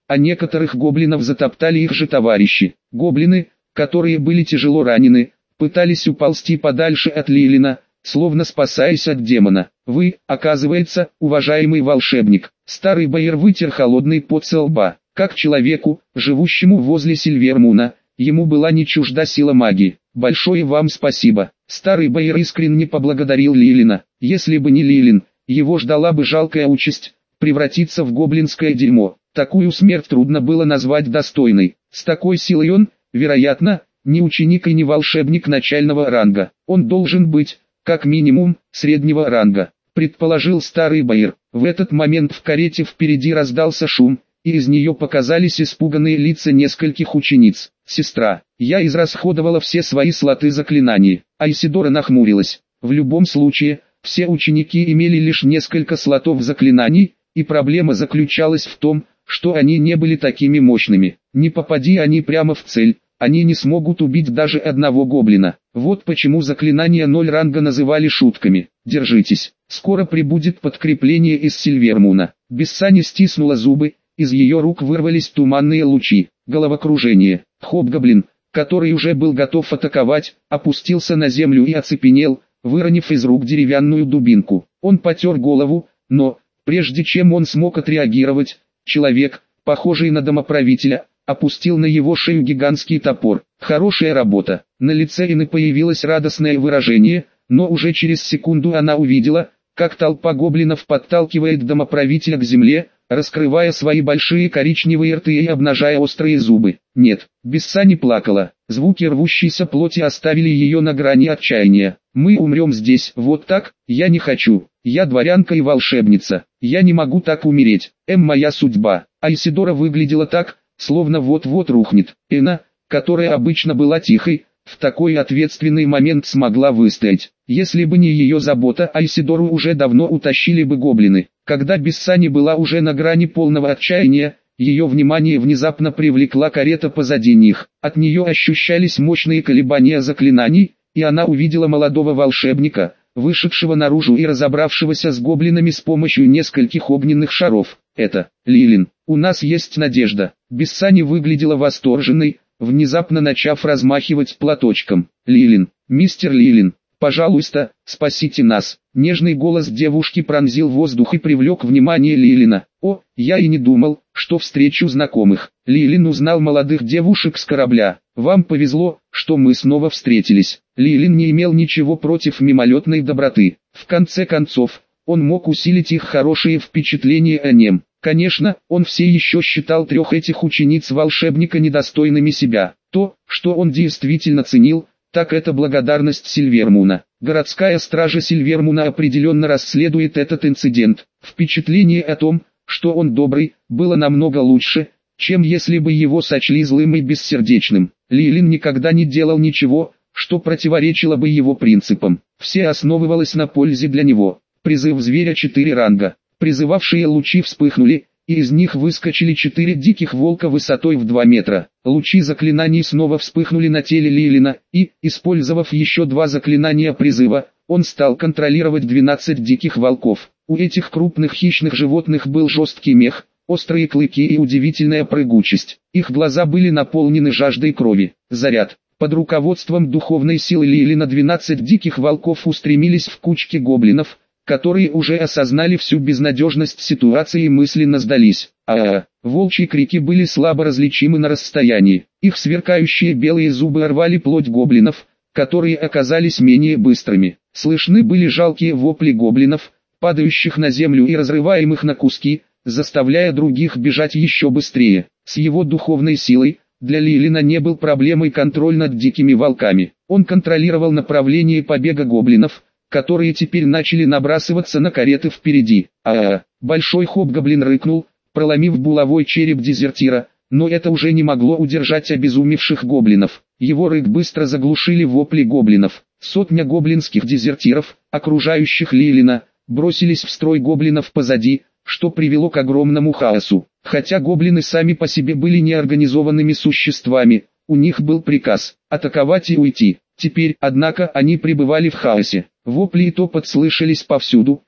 а некоторых гоблинов затоптали их же товарищи. Гоблины, которые были тяжело ранены, пытались уползти подальше от Лилина, словно спасаясь от демона. «Вы, оказывается, уважаемый волшебник». Старый Баир вытер холодный пот со лба. Как человеку, живущему возле Сильвермуна, ему была не чужда сила магии. «Большое вам спасибо». Старый Баир искренне поблагодарил Лилина. Если бы не Лилин, его ждала бы жалкая участь – превратиться в гоблинское дерьмо. Такую смерть трудно было назвать достойной. С такой силой он, вероятно, не ученик и не волшебник начального ранга. Он должен быть, как минимум, среднего ранга, предположил старый Баир. В этот момент в карете впереди раздался шум, и из нее показались испуганные лица нескольких учениц. «Сестра, я израсходовала все свои слоты заклинаний». Айсидора нахмурилась. В любом случае, все ученики имели лишь несколько слотов заклинаний, и проблема заключалась в том, что они не были такими мощными. Не попади они прямо в цель, они не смогут убить даже одного гоблина. Вот почему заклинания ноль ранга называли шутками. «Держитесь, скоро прибудет подкрепление из Сильвермуна». Бессани стиснула зубы, из ее рук вырвались туманные лучи. Головокружение. Хобгоблин, который уже был готов атаковать, опустился на землю и оцепенел, выронив из рук деревянную дубинку. Он потер голову, но, прежде чем он смог отреагировать, человек, похожий на домоправителя, опустил на его шею гигантский топор. Хорошая работа. На лице Ины появилось радостное выражение, но уже через секунду она увидела, как толпа гоблинов подталкивает домоправителя к земле, раскрывая свои большие коричневые рты и обнажая острые зубы. Нет, Бессани плакала. Звуки рвущейся плоти оставили ее на грани отчаяния. «Мы умрем здесь, вот так? Я не хочу. Я дворянка и волшебница. Я не могу так умереть. Эм, моя судьба». Айсидора выглядела так, словно вот-вот рухнет. Эна, которая обычно была тихой, в такой ответственный момент смогла выстоять. Если бы не ее забота, Айсидору уже давно утащили бы гоблины. Когда Бессани была уже на грани полного отчаяния, ее внимание внезапно привлекла карета позади них. От нее ощущались мощные колебания заклинаний, и она увидела молодого волшебника, вышедшего наружу и разобравшегося с гоблинами с помощью нескольких огненных шаров. «Это Лилин. У нас есть надежда». Бессани выглядела восторженной, внезапно начав размахивать платочком. «Лилин, мистер Лилин, пожалуйста, спасите нас». Нежный голос девушки пронзил воздух и привлек внимание Лилина. «О, я и не думал, что встречу знакомых». Лилин узнал молодых девушек с корабля. «Вам повезло, что мы снова встретились». Лилин не имел ничего против мимолетной доброты. В конце концов, он мог усилить их хорошие впечатления о нем. Конечно, он все еще считал трех этих учениц волшебника недостойными себя. То, что он действительно ценил, так это благодарность Сильвермуна. Городская стража Сильвермуна определенно расследует этот инцидент. Впечатление о том, что он добрый, было намного лучше, чем если бы его сочли злым и бессердечным. Лилин никогда не делал ничего, что противоречило бы его принципам. Все основывалось на пользе для него. Призыв зверя четыре ранга. Призывавшие лучи вспыхнули, и из них выскочили четыре диких волка высотой в два метра. Лучи заклинаний снова вспыхнули на теле Лилина, и, использовав еще два заклинания призыва, он стал контролировать двенадцать диких волков. У этих крупных хищных животных был жесткий мех, острые клыки и удивительная прыгучесть. Их глаза были наполнены жаждой крови. Заряд. Под руководством духовной силы Лилина двенадцать диких волков устремились в кучки гоблинов, которые уже осознали всю безнадежность ситуации и мысленно сдались. А-а-а, волчьи крики были слабо различимы на расстоянии. Их сверкающие белые зубы рвали плоть гоблинов, которые оказались менее быстрыми. Слышны были жалкие вопли гоблинов, падающих на землю и разрываемых на куски, заставляя других бежать еще быстрее. С его духовной силой, для Лилина не был проблемой контроль над дикими волками. Он контролировал направление побега гоблинов, которые теперь начали набрасываться на кареты впереди. А-а-а, большой хобгоблин рыкнул, проломив булавой череп дезертира, но это уже не могло удержать обезумевших гоблинов. Его рык быстро заглушили вопли гоблинов. Сотня гоблинских дезертиров, окружающих Лилина, бросились в строй гоблинов позади, что привело к огромному хаосу. Хотя гоблины сами по себе были неорганизованными существами, у них был приказ атаковать и уйти. Теперь, однако, они пребывали в хаосе. Вопли и топот слышались повсюду,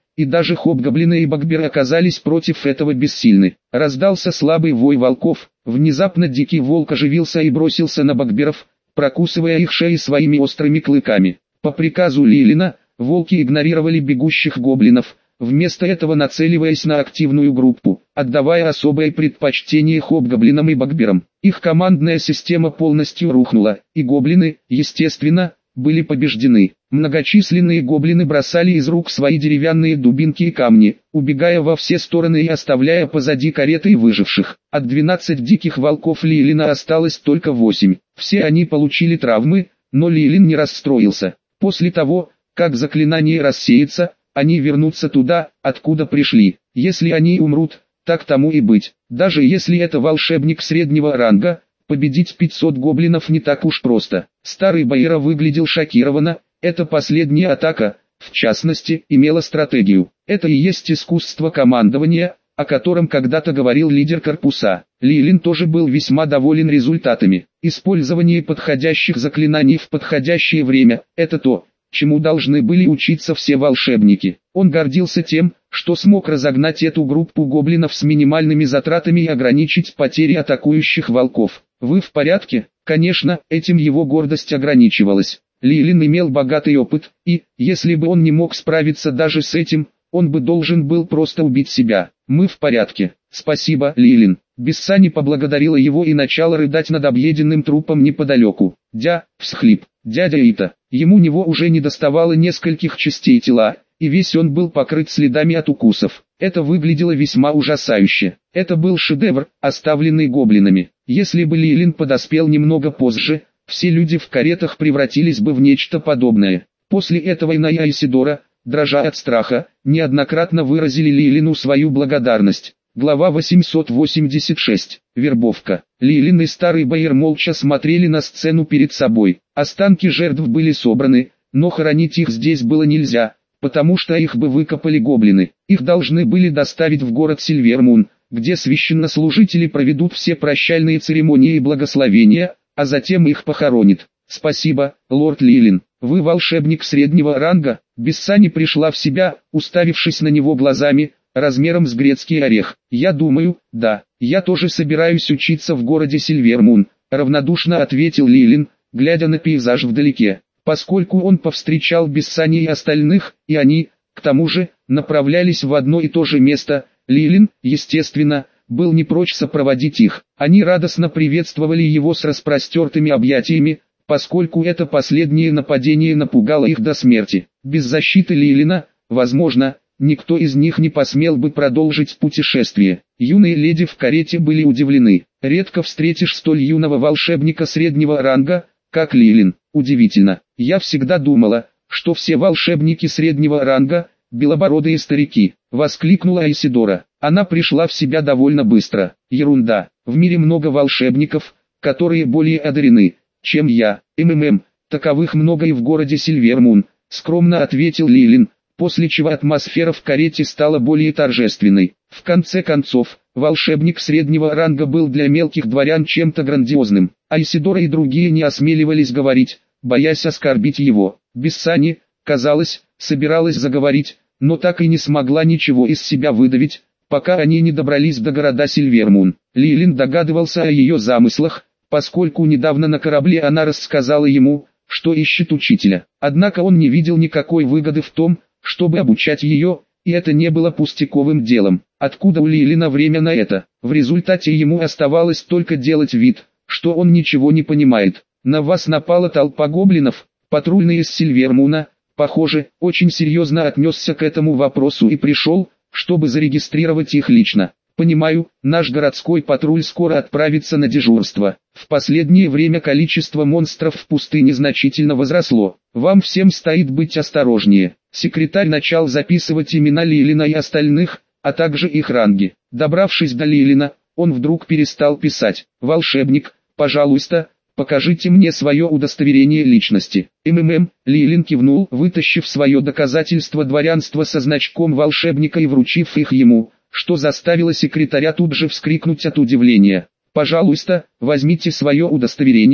и даже хобгоблины и багберы оказались против этого бессильны. Раздался слабый вой волков, внезапно дикий волк оживился и бросился на багберов, прокусывая их шеи своими острыми клыками. По приказу Лилина, волки игнорировали бегущих гоблинов, вместо этого нацеливаясь на активную группу, отдавая особое предпочтение хобгоблинам и багберам. Их командная система полностью рухнула, и гоблины, естественно, были побеждены. Многочисленные гоблины бросали из рук свои деревянные дубинки и камни, убегая во все стороны и оставляя позади кареты и выживших. От двенадцати диких волков Лилина осталось только восемь. Все они получили травмы, но Лилин не расстроился. После того, как заклинание рассеется, они вернутся туда, откуда пришли. Если они умрут, так тому и быть. Даже если это волшебник среднего ранга, победить пятьсот гоблинов не так уж просто. Старый Баира выглядел шокированно. Эта последняя атака, в частности, имела стратегию. Это и есть искусство командования, о котором когда-то говорил лидер корпуса. Лилин тоже был весьма доволен результатами. Использование подходящих заклинаний в подходящее время – это то, чему должны были учиться все волшебники. Он гордился тем, что смог разогнать эту группу гоблинов с минимальными затратами и ограничить потери атакующих волков. Вы в порядке? Конечно, этим его гордость ограничивалась. Лилин имел богатый опыт, и, если бы он не мог справиться даже с этим, он бы должен был просто убить себя. Мы в порядке. Спасибо, Лилин. Бессани поблагодарила его и начала рыдать над объеденным трупом неподалеку. Дя, всхлип, дядя Ита. Ему него уже не доставало нескольких частей тела, и весь он был покрыт следами от укусов. Это выглядело весьма ужасающе. Это был шедевр, оставленный гоблинами. Если бы Лилин подоспел немного позже, все люди в каретах превратились бы в нечто подобное. После этого Ина и Айсидора, дрожа от страха, неоднократно выразили Лилину свою благодарность. Глава восемьсот восемьдесят шесть. Вербовка. Лилин и старый Баир молча смотрели на сцену перед собой. Останки жертв были собраны, но хоронить их здесь было нельзя, потому что их бы выкопали гоблины. Их должны были доставить в город Сильвермун, где священнослужители проведут все прощальные церемонии и благословения, а затем их похоронит. Спасибо, лорд Лилин. Вы волшебник среднего ранга? Бессани пришла в себя, уставившись на него глазами, размером с грецкий орех. Я думаю, да, я тоже собираюсь учиться в городе Сильвермун, равнодушно ответил Лилин, глядя на пейзаж вдалеке. Поскольку он повстречал Бессани и остальных, и они, к тому же, направлялись в одно и то же место, Лилин, естественно, был не прочь сопроводить их. Они радостно приветствовали его с распростертыми объятиями, поскольку это последнее нападение напугало их до смерти. Без защиты Лилина, возможно, никто из них не посмел бы продолжить путешествие. Юные леди в карете были удивлены. Редко встретишь столь юного волшебника среднего ранга, как Лилин. Удивительно. Я всегда думала, что все волшебники среднего ранга – белобородые старики, воскликнула Айсидора. Она пришла в себя довольно быстро. Ерунда. В мире много волшебников, которые более одарены, чем я. МММ, таковых много и в городе Сильвермун, скромно ответил Лилин, после чего атмосфера в карете стала более торжественной. В конце концов, волшебник среднего ранга был для мелких дворян чем-то грандиозным. Айсидора и другие не осмеливались говорить, боясь оскорбить его. Бессани, казалось, собиралась заговорить, но так и не смогла ничего из себя выдавить, пока они не добрались до города Сильвермун. Лилин догадывался о ее замыслах, поскольку недавно на корабле она рассказала ему, что ищет учителя. Однако он не видел никакой выгоды в том, чтобы обучать ее, и это не было пустяковым делом. Откуда у Лилина время на это? В результате ему оставалось только делать вид, что он ничего не понимает. На вас напала толпа гоблинов, патрульный из Сильвермуна, похоже, очень серьезно отнесся к этому вопросу и пришел, чтобы зарегистрировать их лично. Понимаю, наш городской патруль скоро отправится на дежурство. В последнее время количество монстров в пустыне значительно возросло. Вам всем стоит быть осторожнее. Секретарь начал записывать имена Лилина и остальных, а также их ранги. Добравшись до Лилина, он вдруг перестал писать. «Волшебник, пожалуйста, покажите мне свое удостоверение личности». МММ, Лилин кивнул, вытащив свое доказательство дворянства со значком волшебника и вручив их ему, что заставило секретаря тут же вскрикнуть от удивления. «Пожалуйста, возьмите свое удостоверение,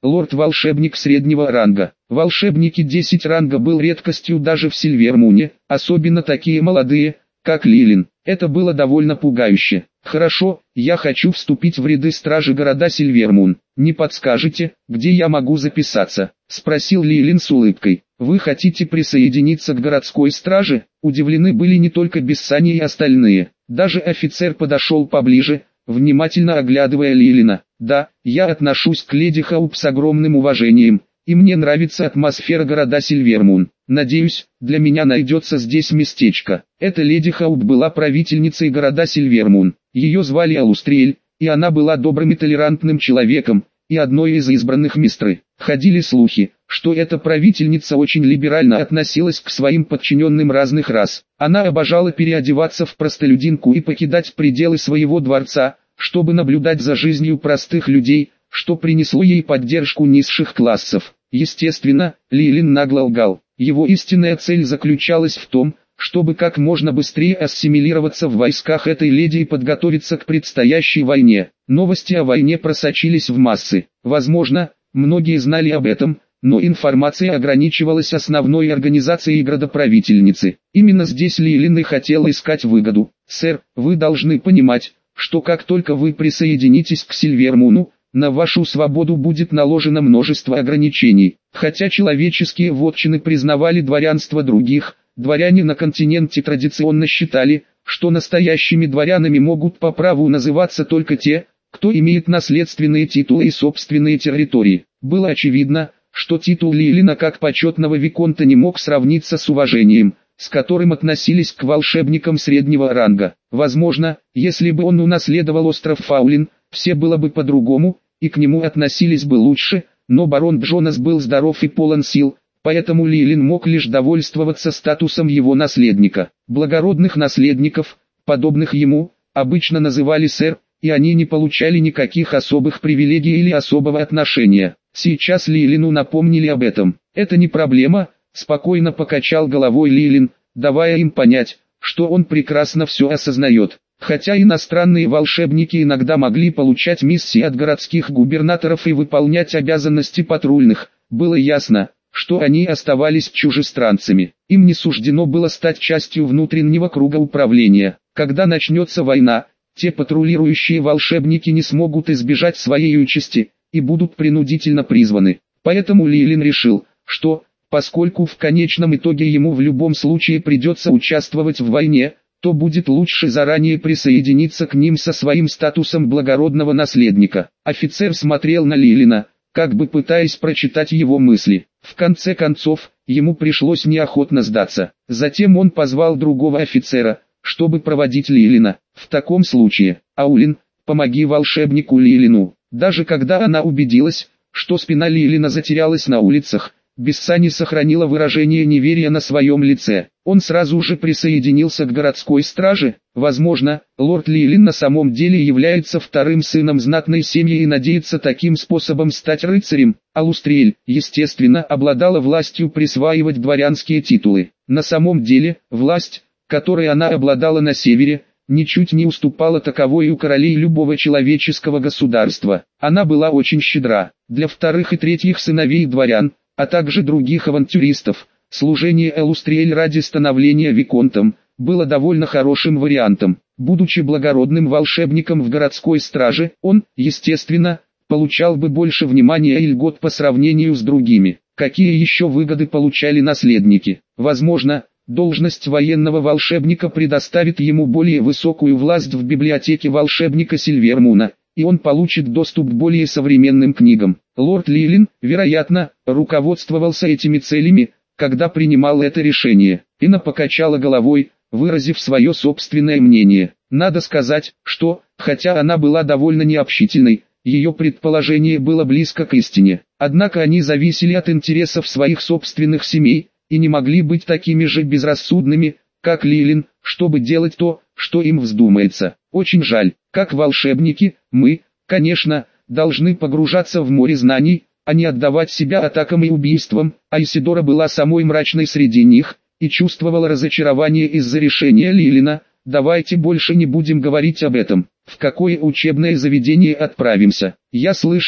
лорд-волшебник среднего ранга. Волшебники десять ранга был редкостью даже в Сильвермуне, особенно такие молодые, как Лилин. Это было довольно пугающе. «Хорошо, я хочу вступить в ряды стражи города Сильвермун. Не подскажете, где я могу записаться?» – спросил Лилин с улыбкой. «Вы хотите присоединиться к городской страже?» Удивлены были не только Бессани и остальные. Даже офицер подошел поближе, внимательно оглядывая Лилина. «Да, я отношусь к леди Хауп с огромным уважением, и мне нравится атмосфера города Сильвермун. Надеюсь, для меня найдется здесь местечко». Эта леди Хауп была правительницей города Сильвермун. Ее звали Алустриэль, и она была добрым и толерантным человеком, и одной из избранных мистры. Ходили слухи, что эта правительница очень либерально относилась к своим подчиненным разных рас. Она обожала переодеваться в простолюдинку и покидать пределы своего дворца, чтобы наблюдать за жизнью простых людей, что принесло ей поддержку низших классов. Естественно, Лилин нагло лгал. Его истинная цель заключалась в том, чтобы как можно быстрее ассимилироваться в войсках этой леди и подготовиться к предстоящей войне. Новости о войне просочились в массы. Возможно, многие знали об этом, но информация ограничивалась основной организацией градоправительницы. Именно здесь Лилин и хотел искать выгоду. «Сэр, вы должны понимать, что как только вы присоединитесь к Сильвермуну, на вашу свободу будет наложено множество ограничений. Хотя человеческие вотчины признавали дворянство других, дворяне на континенте традиционно считали, что настоящими дворянами могут по праву называться только те, кто имеет наследственные титулы и собственные территории. Было очевидно, что титул Лилина как почетного виконта не мог сравниться с уважением, с которым относились к волшебникам среднего ранга. Возможно, если бы он унаследовал остров Фаулин, все было бы по-другому, и к нему относились бы лучше, но барон Джонас был здоров и полон сил, поэтому Лилин мог лишь довольствоваться статусом его наследника. Благородных наследников, подобных ему, обычно называли сэр, и они не получали никаких особых привилегий или особого отношения. Сейчас Лилину напомнили об этом. «Это не проблема», — спокойно покачал головой Лилин, давая им понять, что он прекрасно все осознает. Хотя иностранные волшебники иногда могли получать миссии от городских губернаторов и выполнять обязанности патрульных, было ясно, что они оставались чужестранцами. Им не суждено было стать частью внутреннего круга управления. Когда начнется война, те патрулирующие волшебники не смогут избежать своей участи, и будут принудительно призваны. Поэтому Лилин решил, что, поскольку в конечном итоге ему в любом случае придется участвовать в войне, то будет лучше заранее присоединиться к ним со своим статусом благородного наследника. Офицер смотрел на Лилина, как бы пытаясь прочитать его мысли. В конце концов, ему пришлось неохотно сдаться. Затем он позвал другого офицера, чтобы проводить Лилина. В таком случае, Аулин, помоги волшебнику Лилину. Даже когда она убедилась, что спина Лилина затерялась на улицах, Бессани сохранила выражение неверия на своем лице. Он сразу же присоединился к городской страже. Возможно, лорд Лилин на самом деле является вторым сыном знатной семьи и надеется таким способом стать рыцарем. Алустриэль, естественно, обладала властью присваивать дворянские титулы. На самом деле, власть, которой она обладала на севере, ничуть не уступала таковой у королей любого человеческого государства. Она была очень щедра. Для вторых и третьих сыновей дворян, а также других авантюристов, служение Алустриэль ради становления виконтом было довольно хорошим вариантом. Будучи благородным волшебником в городской страже, он, естественно, получал бы больше внимания и льгот по сравнению с другими. Какие еще выгоды получали наследники? Возможно, должность военного волшебника предоставит ему более высокую власть в библиотеке волшебника Сильвермуна, и он получит доступ к более современным книгам. Лорд Лилин, вероятно, руководствовался этими целями, когда принимал это решение. Ина покачала головой, выразив свое собственное мнение. Надо сказать, что, хотя она была довольно необщительной, ее предположение было близко к истине. Однако они зависели от интересов своих собственных семей, и не могли быть такими же безрассудными, как Лилин, чтобы делать то, что им вздумается. Очень жаль. Как волшебники, мы, конечно, должны погружаться в море знаний, а не отдавать себя атакам и убийствам. Айсидора была самой мрачной среди них, и чувствовала разочарование из-за решения Лилина. Давайте больше не будем говорить об этом. В какое учебное заведение отправимся? Я слышала,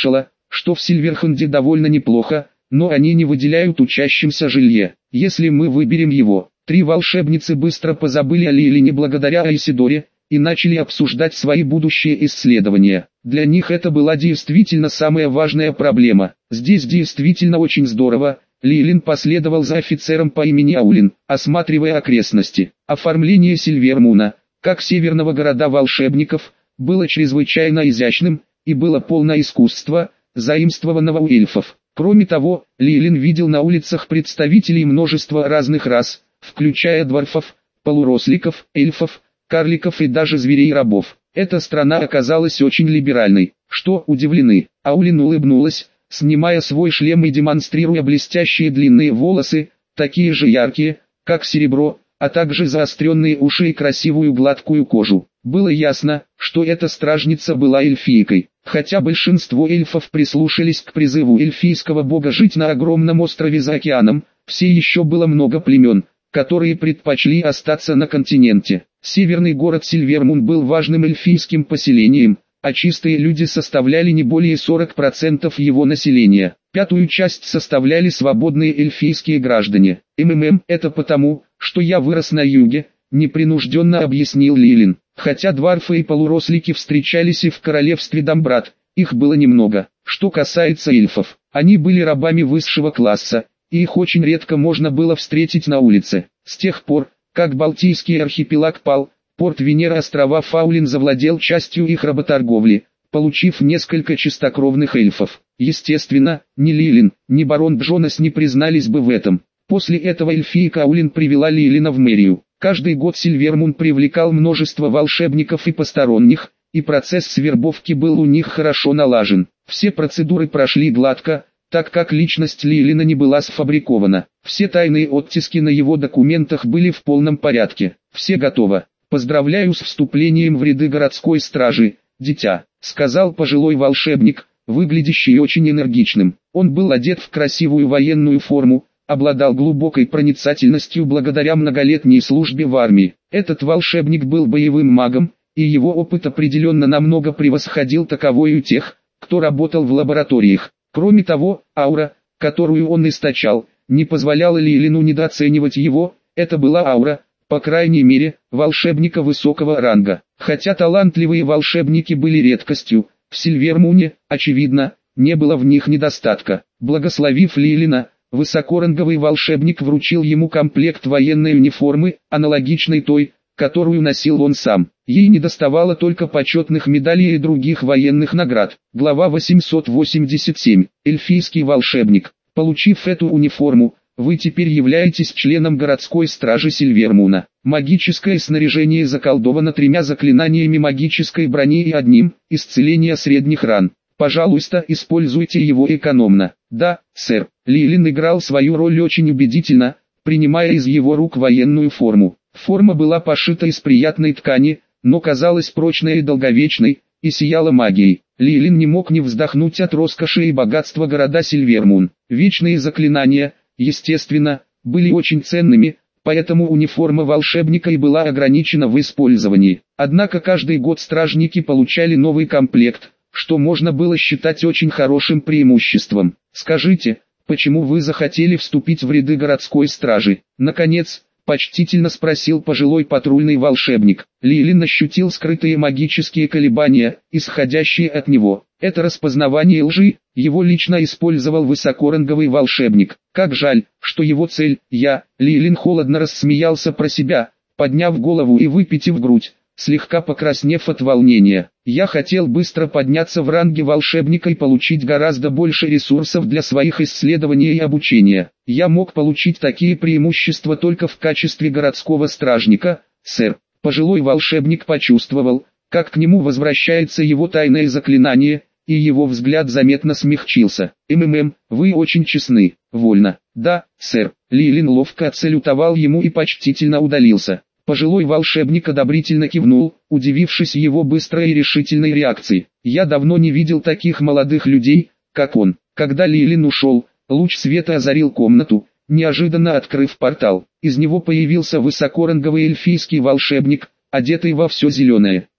что в Сильверханде довольно неплохо, но они не выделяют учащимся жилье. Если мы выберем его». Три волшебницы быстро позабыли о Лилине благодаря Айсидоре, и начали обсуждать свои будущие исследования. Для них это была действительно самая важная проблема. Здесь действительно очень здорово. Лилин последовал за офицером по имени Аулин, осматривая окрестности. Оформление Сильвермуна, как северного города волшебников, было чрезвычайно изящным, и было полно искусства, заимствованного у эльфов. Кроме того, Лилин видел на улицах представителей множества разных рас, включая дворфов, полуросликов, эльфов, карликов и даже зверей-рабов. Эта страна оказалась очень либеральной, что удивлены. Аулин улыбнулась, снимая свой шлем и демонстрируя блестящие длинные волосы, такие же яркие, как серебро, а также заостренные уши и красивую гладкую кожу. Было ясно, что эта стражница была эльфийкой. Хотя большинство эльфов прислушались к призыву эльфийского бога жить на огромном острове за океаном, все еще было много племен, которые предпочли остаться на континенте. Северный город Сильвермун был важным эльфийским поселением, а чистые люди составляли не более сорока процентов его населения. Пятую часть составляли свободные эльфийские граждане. МММ это потому, что я вырос на юге, непринужденно объяснил Лилин. Хотя дварфы и полурослики встречались и в королевстве Дамбрат, их было немного. Что касается эльфов, они были рабами высшего класса, и их очень редко можно было встретить на улице. С тех пор, как Балтийский архипелаг пал, порт Венеры острова Фаулин завладел частью их работорговли, получив несколько чистокровных эльфов. Естественно, ни Лилин, ни барон Джонас не признались бы в этом. После этого эльфийка Аулин привела Лилина в мэрию. Каждый год Сильвермун привлекал множество волшебников и посторонних, и процесс свербовки был у них хорошо налажен. Все процедуры прошли гладко, так как личность Лилина не была сфабрикована. Все тайные оттиски на его документах были в полном порядке. Все готово. «Поздравляю с вступлением в ряды городской стражи, дитя», — сказал пожилой волшебник, выглядящий очень энергичным. Он был одет в красивую военную форму, обладал глубокой проницательностью благодаря многолетней службе в армии. Этот волшебник был боевым магом, и его опыт определенно намного превосходил таковой у тех, кто работал в лабораториях. Кроме того, аура, которую он источал, не позволяла Лилину недооценивать его. Это была аура, по крайней мере, волшебника высокого ранга. Хотя талантливые волшебники были редкостью, в Сильвермуне, очевидно, не было в них недостатка. Благословив Лилина, высокоранговый волшебник вручил ему комплект военной униформы, аналогичной той, которую носил он сам. Ей недоставало только почетных медалей и других военных наград. Глава восемьсот восемьдесят семь. Эльфийский волшебник. Получив эту униформу, вы теперь являетесь членом городской стражи Сильвермуна. Магическое снаряжение заколдовано тремя заклинаниями магической брони и одним – исцеления средних ран. Пожалуйста, используйте его экономно. Да, сэр. Лилин играл свою роль очень убедительно, принимая из его рук военную форму. Форма была пошита из приятной ткани, но казалась прочной и долговечной, и сияла магией. Лилин не мог не вздохнуть от роскоши и богатства города Сильвермун. Вечные заклинания, естественно, были очень ценными, поэтому униформа волшебника и была ограничена в использовании. Однако каждый год стражники получали новый комплект, что можно было считать очень хорошим преимуществом. «Скажите, почему вы захотели вступить в ряды городской стражи?» Наконец, почтительно спросил пожилой патрульный волшебник. Лилин ощутил скрытые магические колебания, исходящие от него. Это распознавание лжи, его лично использовал высокоранговый волшебник. Как жаль, что его цель, я, Лилин холодно рассмеялся про себя, подняв голову и выпитив грудь, слегка покраснев от волнения. Я хотел быстро подняться в ранге волшебника и получить гораздо больше ресурсов для своих исследований и обучения. Я мог получить такие преимущества только в качестве городского стражника, сэр. Пожилой волшебник почувствовал, как к нему возвращается его тайное заклинание, и его взгляд заметно смягчился. «МММ, вы очень честны». «Вольно». «Да, сэр». Лилин ловко отсалютовал ему и почтительно удалился. Пожилой волшебник одобрительно кивнул, удивившись его быстрой и решительной реакции. «Я давно не видел таких молодых людей, как он». Когда Лилин ушел, луч света озарил комнату, неожиданно открыв портал. Из него появился высокоранговый эльфийский волшебник, одетый во все зеленое.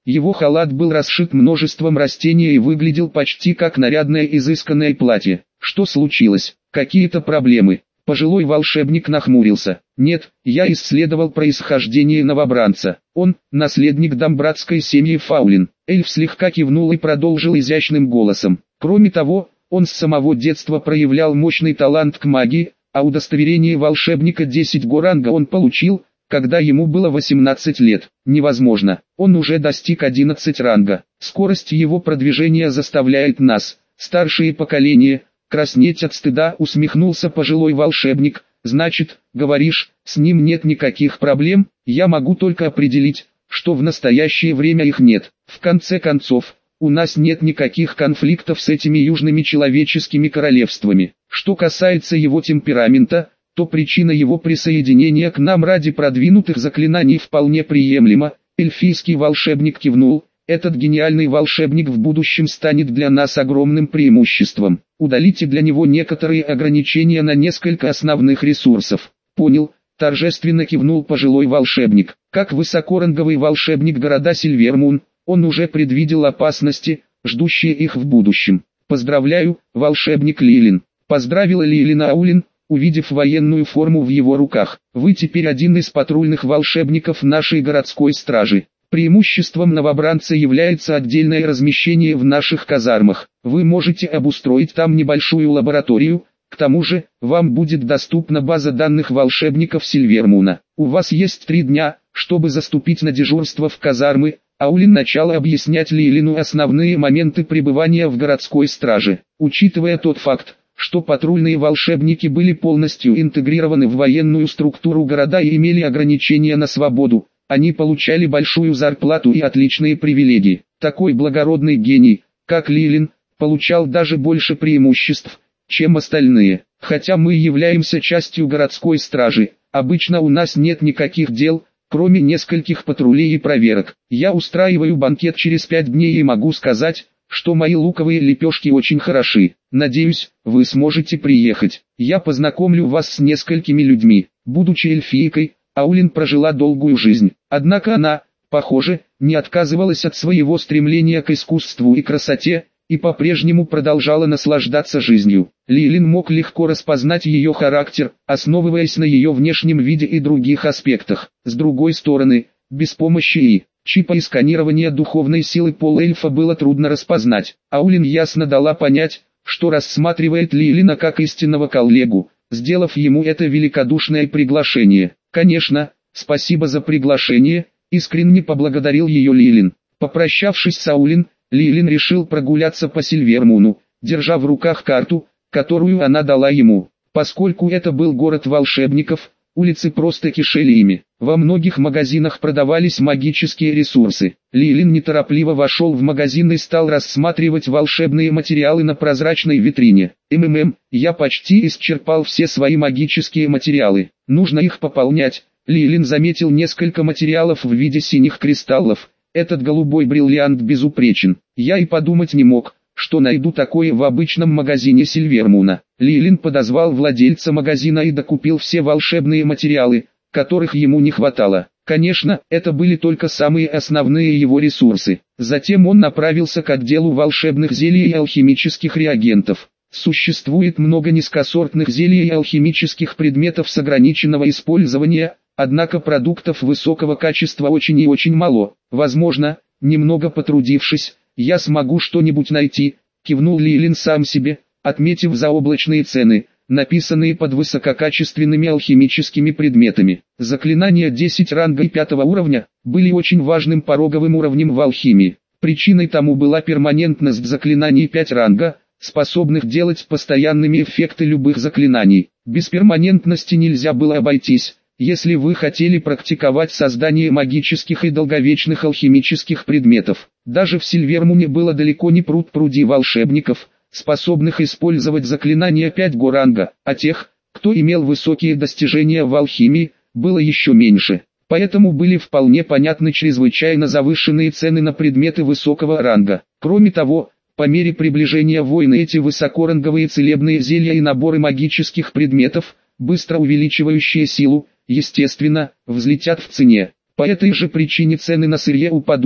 Его халат был расшит множеством растений и выглядел почти как нарядное изысканное платье. Что случилось? Какие-то проблемы? Пожилой волшебник нахмурился. Нет, я исследовал происхождение новобранца. Он – наследник домбратской семьи Фаулин. Эльф слегка кивнул и продолжил изящным голосом. Кроме того, он с самого детства проявлял мощный талант к магии, а удостоверение волшебника десять го ранга он получил, когда ему было восемнадцать лет. Невозможно, он уже достиг одиннадцати ранга. Скорость его продвижения заставляет нас, старшее поколение, краснеть от стыда, усмехнулся пожилой волшебник. Значит, говоришь, с ним нет никаких проблем? Я могу только определить, что в настоящее время их нет. В конце концов, у нас нет никаких конфликтов с этими южными человеческими королевствами. Что касается его темперамента, то причина его присоединения к нам ради продвинутых заклинаний вполне приемлема. Эльфийский волшебник кивнул. Этот гениальный волшебник в будущем станет для нас огромным преимуществом. Удалите для него некоторые ограничения на несколько основных ресурсов. Понял, торжественно кивнул пожилой волшебник. Как высокоранговый волшебник города Сильвермун, он уже предвидел опасности, ждущие их в будущем. Поздравляю, волшебник Лилин. Поздравила Лилина Аулин, увидев военную форму в его руках. Вы теперь один из патрульных волшебников нашей городской стражи. Преимуществом новобранца является отдельное размещение в наших казармах. Вы можете обустроить там небольшую лабораторию, к тому же, вам будет доступна база данных волшебников Сильвермуна. У вас есть три дня, чтобы заступить на дежурство в казармы. Аулин начала объяснять Лилину основные моменты пребывания в городской страже. Учитывая тот факт, что патрульные волшебники были полностью интегрированы в военную структуру города и имели ограничения на свободу, они получали большую зарплату и отличные привилегии. Такой благородный гений, как Лилин, получал даже больше преимуществ, чем остальные. Хотя мы являемся частью городской стражи, обычно у нас нет никаких дел, кроме нескольких патрулей и проверок. Я устраиваю банкет через пять дней и могу сказать, что мои луковые лепешки очень хороши. Надеюсь, вы сможете приехать. Я познакомлю вас с несколькими людьми. Будучи эльфийкой, Аулин прожила долгую жизнь. Однако она, похоже, не отказывалась от своего стремления к искусству и красоте, и по-прежнему продолжала наслаждаться жизнью. Лилин мог легко распознать ее характер, основываясь на ее внешнем виде и других аспектах. С другой стороны, без помощи и чипа и сканирования духовной силы полуэльфа было трудно распознать. Аулин ясно дала понять, что рассматривает Лилина как истинного коллегу, сделав ему это великодушное приглашение. «Конечно, спасибо за приглашение», — искренне поблагодарил ее Лилин. Попрощавшись с Аулин, Лилин решил прогуляться по Сильвермуну, держа в руках карту, которую она дала ему. Поскольку это был город волшебников, улицы просто кишели ими. Во многих магазинах продавались магические ресурсы. Лилин неторопливо вошел в магазин и стал рассматривать волшебные материалы на прозрачной витрине. «МММ, я почти исчерпал все свои магические материалы. Нужно их пополнять». Лилин заметил несколько материалов в виде синих кристаллов. Этот голубой бриллиант безупречен. Я и подумать не мог, что найду такое в обычном магазине Сильвермуна. Лилин подозвал владельца магазина и докупил все волшебные материалы, которых ему не хватало. Конечно, это были только самые основные его ресурсы. Затем он направился к отделу волшебных зелий и алхимических реагентов. Существует много низкосортных зелий и алхимических предметов с ограниченного использования, однако продуктов высокого качества очень и очень мало. Возможно, немного потрудившись, я смогу что-нибудь найти, кивнул Лилин сам себе, отметив заоблачные цены, написанные под высококачественными алхимическими предметами. Заклинания десять ранга и пятого уровня были очень важным пороговым уровнем в алхимии. Причиной тому была перманентность заклинаний пять ранга, способных делать постоянными эффекты любых заклинаний. Без перманентности нельзя было обойтись, если вы хотели практиковать создание магических и долговечных алхимических предметов. Даже в Сильвермуне было далеко не пруд-пруди волшебников, способных использовать заклинания пять го ранга, а тех, кто имел высокие достижения в алхимии, было еще меньше. Поэтому были вполне понятны чрезвычайно завышенные цены на предметы высокого ранга. Кроме того, по мере приближения войны эти высокоранговые целебные зелья и наборы магических предметов, быстро увеличивающие силу, естественно, взлетят в цене. По этой же причине цены на сырье упадут,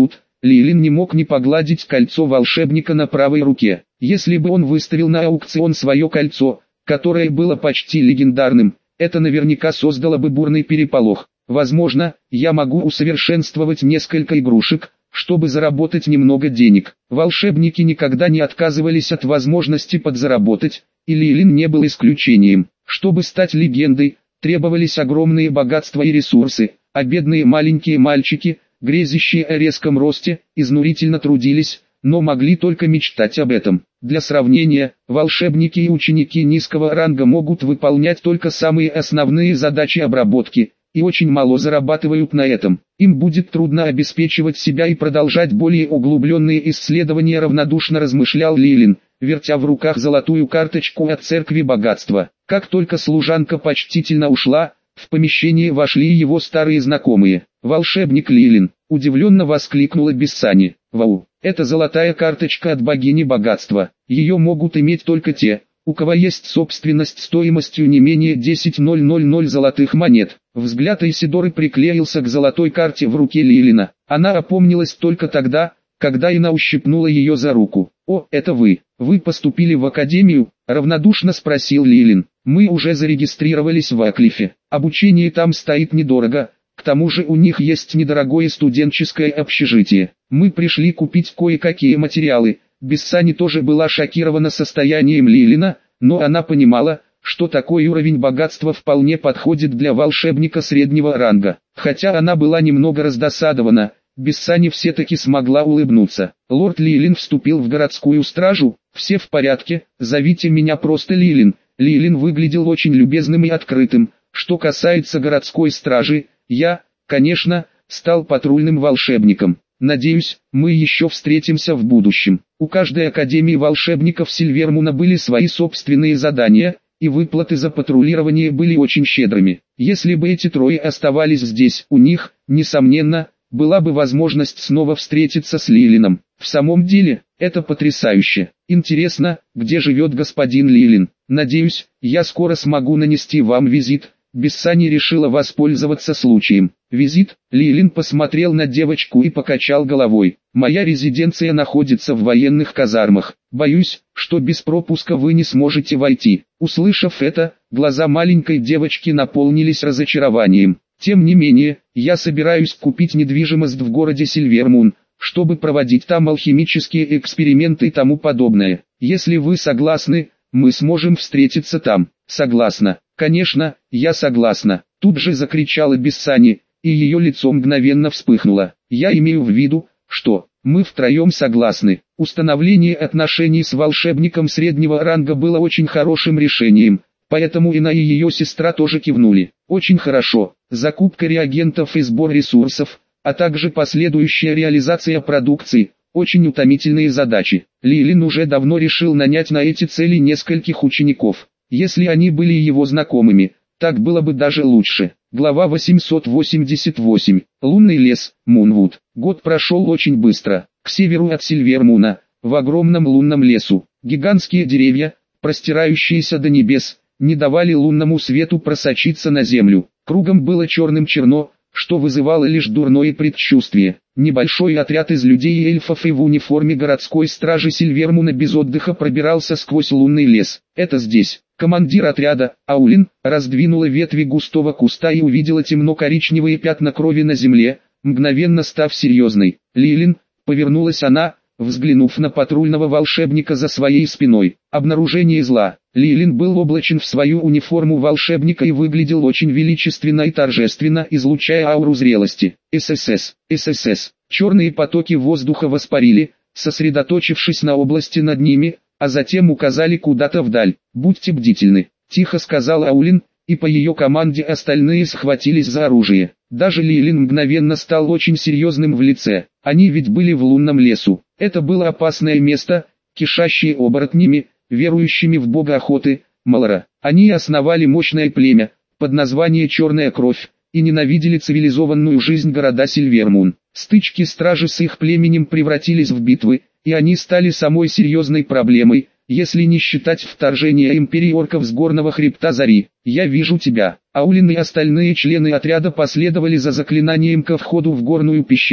Лилин не мог не погладить кольцо волшебника на правой руке. Если бы он выставил на аукцион свое кольцо, которое было почти легендарным, это наверняка создало бы бурный переполох. Возможно, я могу усовершенствовать несколько игрушек, чтобы заработать немного денег. Волшебники никогда не отказывались от возможности подзаработать, и Лилин не был исключением. Чтобы стать легендой, требовались огромные богатства и ресурсы, а бедные маленькие мальчики, грезящие о резком росте, изнурительно трудились, но могли только мечтать об этом. Для сравнения, волшебники и ученики низкого ранга могут выполнять только самые основные задачи обработки, и очень мало зарабатывают на этом. Им будет трудно обеспечивать себя и продолжать более углубленные исследования, равнодушно размышлял Лилин, вертя в руках золотую карточку от церкви богатства. Как только служанка почтительно ушла, в помещение вошли его старые знакомые. «Волшебник Лилин!» – удивленно воскликнула Бессани. «Вау! Это золотая карточка от богини богатства. Ее могут иметь только те, у кого есть собственность стоимостью не менее десять тысяч золотых монет». Взгляд Исидоры приклеился к золотой карте в руке Лилина. Она опомнилась только тогда, когда Ина ущипнула ее за руку. «О, это вы! Вы поступили в академию?» – равнодушно спросил Лилин. «Мы уже зарегистрировались в Аклифе. Обучение там стоит недорого, к тому же у них есть недорогое студенческое общежитие. Мы пришли купить кое-какие материалы». Бессани тоже была шокирована состоянием Лилина, но она понимала, что такой уровень богатства вполне подходит для волшебника среднего ранга. Хотя она была немного раздосадована, Бессани все-таки смогла улыбнуться. «Лорд Лилин вступил в городскую стражу, все в порядке, зовите меня просто Лилин». Лилин выглядел очень любезным и открытым. «Что касается городской стражи, я, конечно, стал патрульным волшебником. Надеюсь, мы еще встретимся в будущем». У каждой академии волшебников Сильвермуна были свои собственные задания, и выплаты за патрулирование были очень щедрыми. Если бы эти трое оставались здесь, у них, несомненно, была бы возможность снова встретиться с Лилином. В самом деле, это потрясающе. Интересно, где живет господин Лилин? Надеюсь, я скоро смогу нанести вам визит. Бессани решила воспользоваться случаем. «Визит?» Лилин посмотрел на девочку и покачал головой. «Моя резиденция находится в военных казармах. Боюсь, что без пропуска вы не сможете войти». Услышав это, глаза маленькой девочки наполнились разочарованием. «Тем не менее, я собираюсь купить недвижимость в городе Сильвермун, чтобы проводить там алхимические эксперименты и тому подобное. Если вы согласны, мы сможем встретиться там». «Согласна. Конечно, я согласна», — тут же закричала Бессани, и ее лицо мгновенно вспыхнуло. «Я имею в виду, что мы втроем согласны». Установление отношений с волшебником среднего ранга было очень хорошим решением, поэтому Ина и ее сестра тоже кивнули. «Очень хорошо. Закупка реагентов и сбор ресурсов, а также последующая реализация продукции – очень утомительные задачи. Лилин уже давно решил нанять на эти цели нескольких учеников. Если они были его знакомыми, так было бы даже лучше». Глава восемьсот восемьдесят восемь. Лунный лес, Мунвуд. Год прошел очень быстро. К северу от Сильвермуна, в огромном лунном лесу, гигантские деревья, простирающиеся до небес, не давали лунному свету просочиться на землю. Кругом было черным-черно, что вызывало лишь дурное предчувствие. Небольшой отряд из людей и эльфов и в униформе городской стражи Сильвермуна без отдыха пробирался сквозь лунный лес. «Это здесь». Командир отряда, Аулин, раздвинула ветви густого куста и увидела темно-коричневые пятна крови на земле, мгновенно став серьезной. «Лилин», повернулась она, взглянув на патрульного волшебника за своей спиной. Обнаружение зла. Лилин был облачен в свою униформу волшебника и выглядел очень величественно и торжественно, излучая ауру зрелости. «ССС, ССС». Черные потоки воздуха воспарили, сосредоточившись на области над ними, а затем указали куда-то вдаль. «Будьте бдительны», — тихо сказал Аулин, и по ее команде остальные схватились за оружие. Даже Лилин мгновенно стал очень серьезным в лице. Они ведь были в лунном лесу. Это было опасное место, кишащее оборотнями, верующими в бога охоты, Малора. Они основали мощное племя, под названием «Черная кровь», и ненавидели цивилизованную жизнь города Сильвермун. Стычки стражи с их племенем превратились в битвы, и они стали самой серьезной проблемой, если не считать вторжения империи орков с горного хребта Зари. «Я вижу тебя». Аулин и остальные члены отряда последовали за заклинанием ко входу в горную пещеру,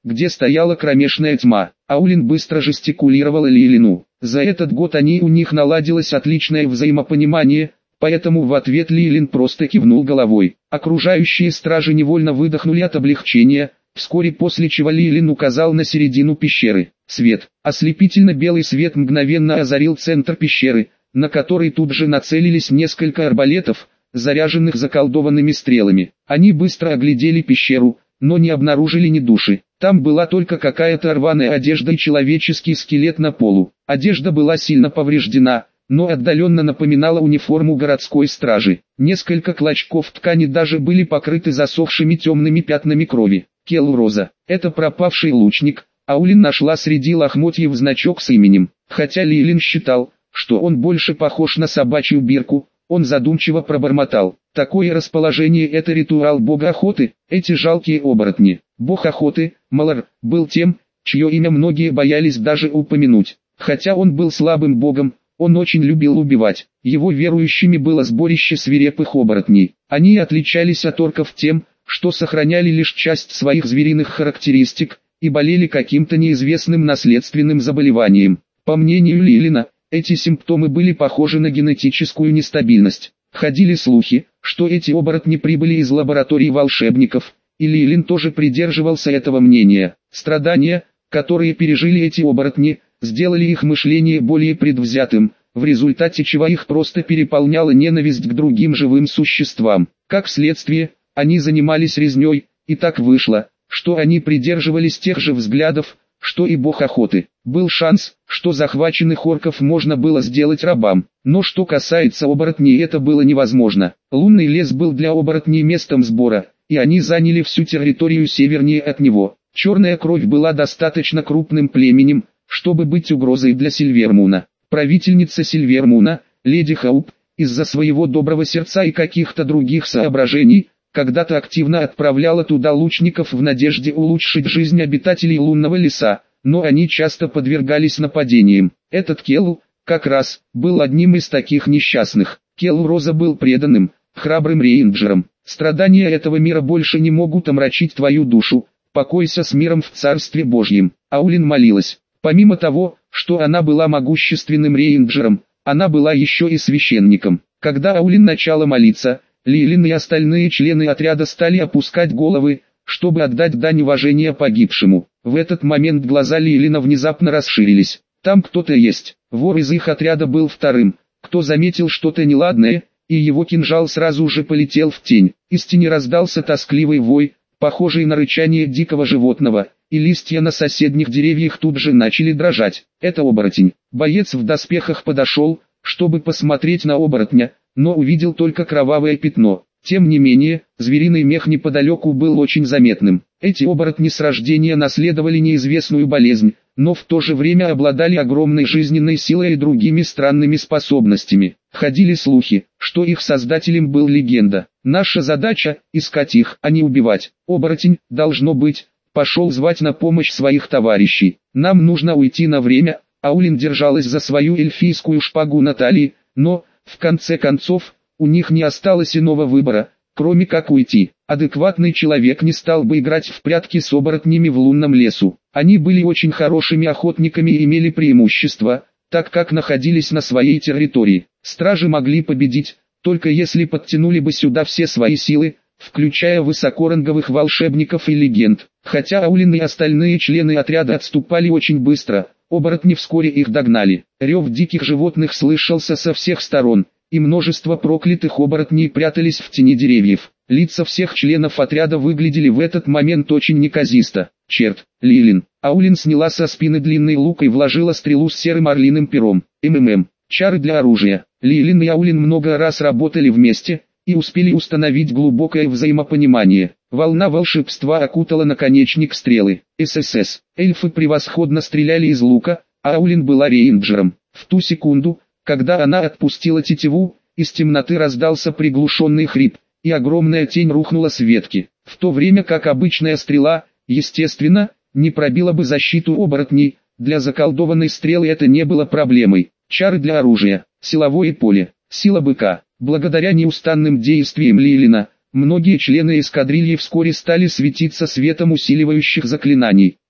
где стояла кромешная тьма. Аулин быстро жестикулировала Лилину. За этот год они у них наладилось отличное взаимопонимание, поэтому в ответ Лилин просто кивнул головой. Окружающие стражи невольно выдохнули от облегчения, вскоре после чего Лилин указал на середину пещеры. Свет, ослепительно белый свет мгновенно озарил центр пещеры, на который тут же нацелились несколько арбалетов, заряженных заколдованными стрелами. Они быстро оглядели пещеру, но не обнаружили ни души. Там была только какая-то рваная одежда и человеческий скелет на полу. Одежда была сильно повреждена, но отдаленно напоминала униформу городской стражи. Несколько клочков ткани даже были покрыты засохшими темными пятнами крови. Келл Роза. Это пропавший лучник. Аулин нашла среди лохмотьев значок с именем. Хотя Лилин считал, что он больше похож на собачью бирку, он задумчиво пробормотал. Такое расположение — это ритуал бога охоты, эти жалкие оборотни. Бог охоты, Малар, был тем, чье имя многие боялись даже упомянуть. Хотя он был слабым богом, он очень любил убивать. Его верующими было сборище свирепых оборотней. Они отличались от орков тем, что сохраняли лишь часть своих звериных характеристик, и болели каким-то неизвестным наследственным заболеванием. По мнению Лилина, эти симптомы были похожи на генетическую нестабильность. Ходили слухи, что эти оборотни прибыли из лабораторий волшебников, и Лилин тоже придерживался этого мнения. Страдания, которые пережили эти оборотни, сделали их мышление более предвзятым, в результате чего их просто переполняла ненависть к другим живым существам. Как следствие, они занимались резней, и так вышло, что они придерживались тех же взглядов, что и бог охоты. Был шанс, что захваченных орков можно было сделать рабам, но что касается оборотней, это было невозможно. Лунный лес был для оборотней местом сбора, и они заняли всю территорию севернее от него. Черная кровь была достаточно крупным племенем, чтобы быть угрозой для Сильвермуна. Правительница Сильвермуна, леди Хауп, из-за своего доброго сердца и каких-то других соображений, когда-то активно отправляла туда лучников в надежде улучшить жизнь обитателей лунного леса, но они часто подвергались нападениям. Этот Келл, как раз, был одним из таких несчастных. Келл Роза был преданным, храбрым рейнджером. Страдания этого мира больше не могут омрачить твою душу, покойся с миром в Царстве Божьем. Аулин молилась. Помимо того, что она была могущественным рейнджером, она была еще и священником. Когда Аулин начала молиться, Лилин и остальные члены отряда стали опускать головы, чтобы отдать дань уважения погибшему. В этот момент глаза Лилина внезапно расширились. Там кто-то есть. Вор из их отряда был вторым, кто заметил что-то неладное, и его кинжал сразу же полетел в тень. Из тени раздался тоскливый вой, похожий на рычание дикого животного, и листья на соседних деревьях тут же начали дрожать. Это оборотень. Боец в доспехах подошел, чтобы посмотреть на оборотня, но увидел только кровавое пятно. Тем не менее, звериный мех неподалеку был очень заметным. Эти оборотни с рождения наследовали неизвестную болезнь, но в то же время обладали огромной жизненной силой и другими странными способностями. Ходили слухи, что их создателем был легенда. Наша задача – искать их, а не убивать. Оборотень, должно быть, пошел звать на помощь своих товарищей. Нам нужно уйти на время. Аулин держалась за свою эльфийскую шпагу на талии, но, в конце концов, у них не осталось иного выбора, кроме как уйти. Адекватный человек не стал бы играть в прятки с оборотнями в лунном лесу. Они были очень хорошими охотниками и имели преимущество, так как находились на своей территории. Стражи могли победить, только если подтянули бы сюда все свои силы, включая высокоранговых волшебников и легенд. Хотя Аулин и остальные члены отряда отступали очень быстро, оборотни вскоре их догнали. Рев диких животных слышался со всех сторон, и множество проклятых оборотней прятались в тени деревьев. Лица всех членов отряда выглядели в этот момент очень неказисто. Черт, Лилин. Аулин сняла со спины длинный лук и вложила стрелу с серым орлиным пером. МММ. Чары для оружия. Лилин и Аулин много раз работали вместе, и успели установить глубокое взаимопонимание. Волна волшебства окутала наконечник стрелы. ССС. Эльфы превосходно стреляли из лука, а Аулин была рейнджером. В ту секунду, когда она отпустила тетиву, из темноты раздался приглушенный хрип, и огромная тень рухнула с ветки. В то время как обычная стрела, естественно, не пробила бы защиту оборотней, для заколдованной стрелы это не было проблемой. Чары для оружия. Силовое поле. Сила быка. Благодаря неустанным действиям Лилина, многие члены эскадрильи вскоре стали светиться светом усиливающих заклинаний.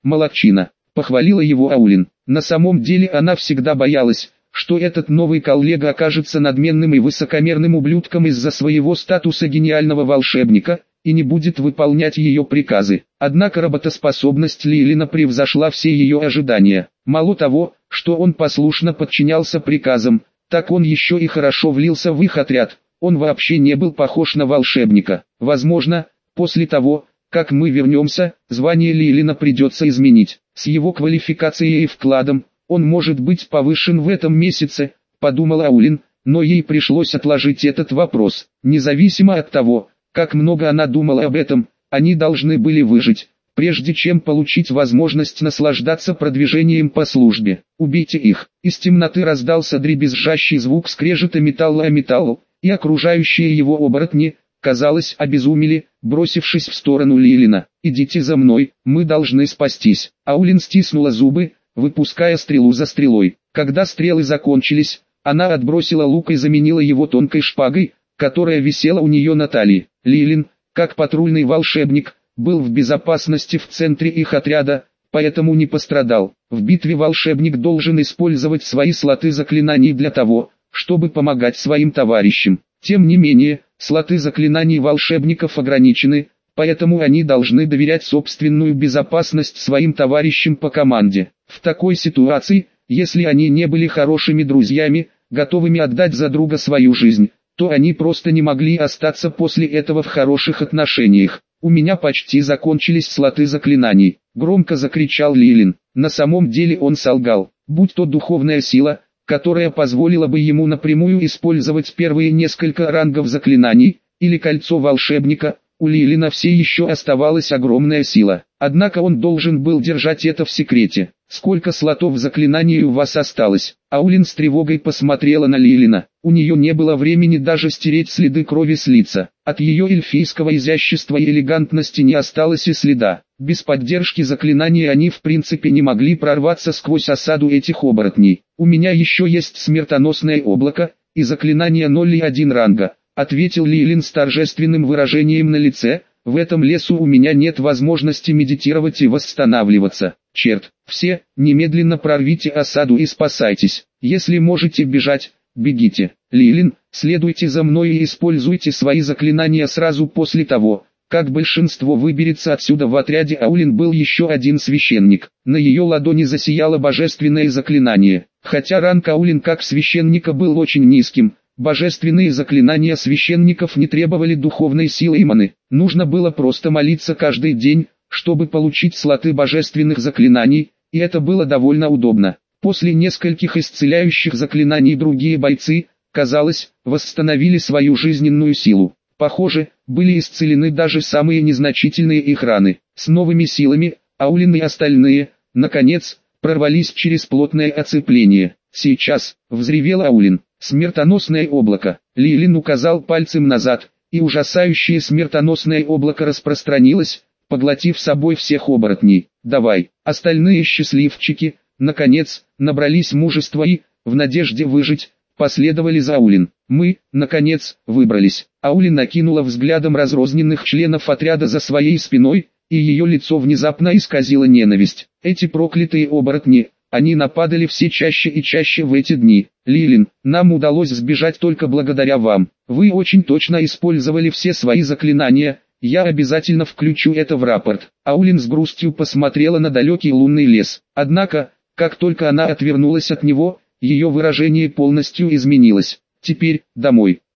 молодчина, похвалила его Аулин. На самом деле она всегда боялась, что этот новый коллега окажется надменным и высокомерным ублюдком из-за своего статуса гениального волшебника, и не будет выполнять ее приказы. Однако работоспособность Лилина превзошла все ее ожидания. Мало того, что он послушно подчинялся приказам, так он еще и хорошо влился в их отряд. Он вообще не был похож на волшебника. Возможно, после того, как мы вернемся, звание Лилина придется изменить. С его квалификацией и вкладом, он может быть повышен в этом месяце, подумала Аулин, но ей пришлось отложить этот вопрос. Независимо от того, как много она думала об этом, они должны были выжить, прежде чем получить возможность наслаждаться продвижением по службе. «Убейте их!» Из темноты раздался дребезжащий звук скрежета металла о металл, и окружающие его оборотни, казалось, обезумели, бросившись в сторону Лилина. «Идите за мной, мы должны спастись». Аулин стиснула зубы, выпуская стрелу за стрелой. Когда стрелы закончились, она отбросила лук и заменила его тонкой шпагой, которая висела у нее на талии. Лилин, как патрульный волшебник, был в безопасности в центре их отряда, поэтому не пострадал. В битве волшебник должен использовать свои слоты заклинаний для того, чтобы помогать своим товарищам. Тем не менее, слоты заклинаний волшебников ограничены, поэтому они должны доверять собственную безопасность своим товарищам по команде. В такой ситуации, если они не были хорошими друзьями, готовыми отдать за друга свою жизнь, то они просто не могли остаться после этого в хороших отношениях. «У меня почти закончились слоты заклинаний», — громко закричал Лилин. На самом деле он солгал. Будь то духовная сила, которая позволила бы ему напрямую использовать первые несколько рангов заклинаний, или кольцо волшебника, у Лилина все еще оставалась огромная сила. Однако он должен был держать это в секрете. «Сколько слотов заклинаний у вас осталось?» Аулин с тревогой посмотрела на Лилина. У нее не было времени даже стереть следы крови с лица. От ее эльфийского изящества и элегантности не осталось и следа. Без поддержки заклинаний они в принципе не могли прорваться сквозь осаду этих оборотней. «У меня еще есть смертоносное облако, и заклинание ноль и один ранга», ответил Лилин с торжественным выражением на лице. «В этом лесу у меня нет возможности медитировать и восстанавливаться. Черт, все, немедленно прорвите осаду и спасайтесь. Если можете бежать, бегите. Лилин, следуйте за мной и используйте свои заклинания сразу после того, как большинство выберется отсюда». В отряде Аулин был еще один священник. На ее ладони засияло божественное заклинание. Хотя ранг Аулин как священника был очень низким, божественные заклинания священников не требовали духовной силы и маны. Нужно было просто молиться каждый день, чтобы получить слоты божественных заклинаний, и это было довольно удобно. После нескольких исцеляющих заклинаний другие бойцы, казалось, восстановили свою жизненную силу. Похоже, были исцелены даже самые незначительные их раны. С новыми силами, Аулин и остальные, наконец, прорвались через плотное оцепление. «Сейчас!» — взревел Аулин. «Смертоносное облако!» Лилин указал пальцем назад, и ужасающее смертоносное облако распространилось, поглотив собой всех оборотней. «Давай!» Остальные счастливчики, наконец, набрались мужества и, в надежде выжить, последовали за Аулин. «Мы, наконец, выбрались!» Аулин накинула взглядом разрозненных членов отряда за своей спиной, и ее лицо внезапно исказило ненависть. «Эти проклятые оборотни!» Они нападали все чаще и чаще в эти дни. «Лилин, нам удалось сбежать только благодаря вам. Вы очень точно использовали все свои заклинания, я обязательно включу это в рапорт». Аулин с грустью посмотрела на далекий лунный лес. Однако, как только она отвернулась от него, ее выражение полностью изменилось. «Теперь, домой».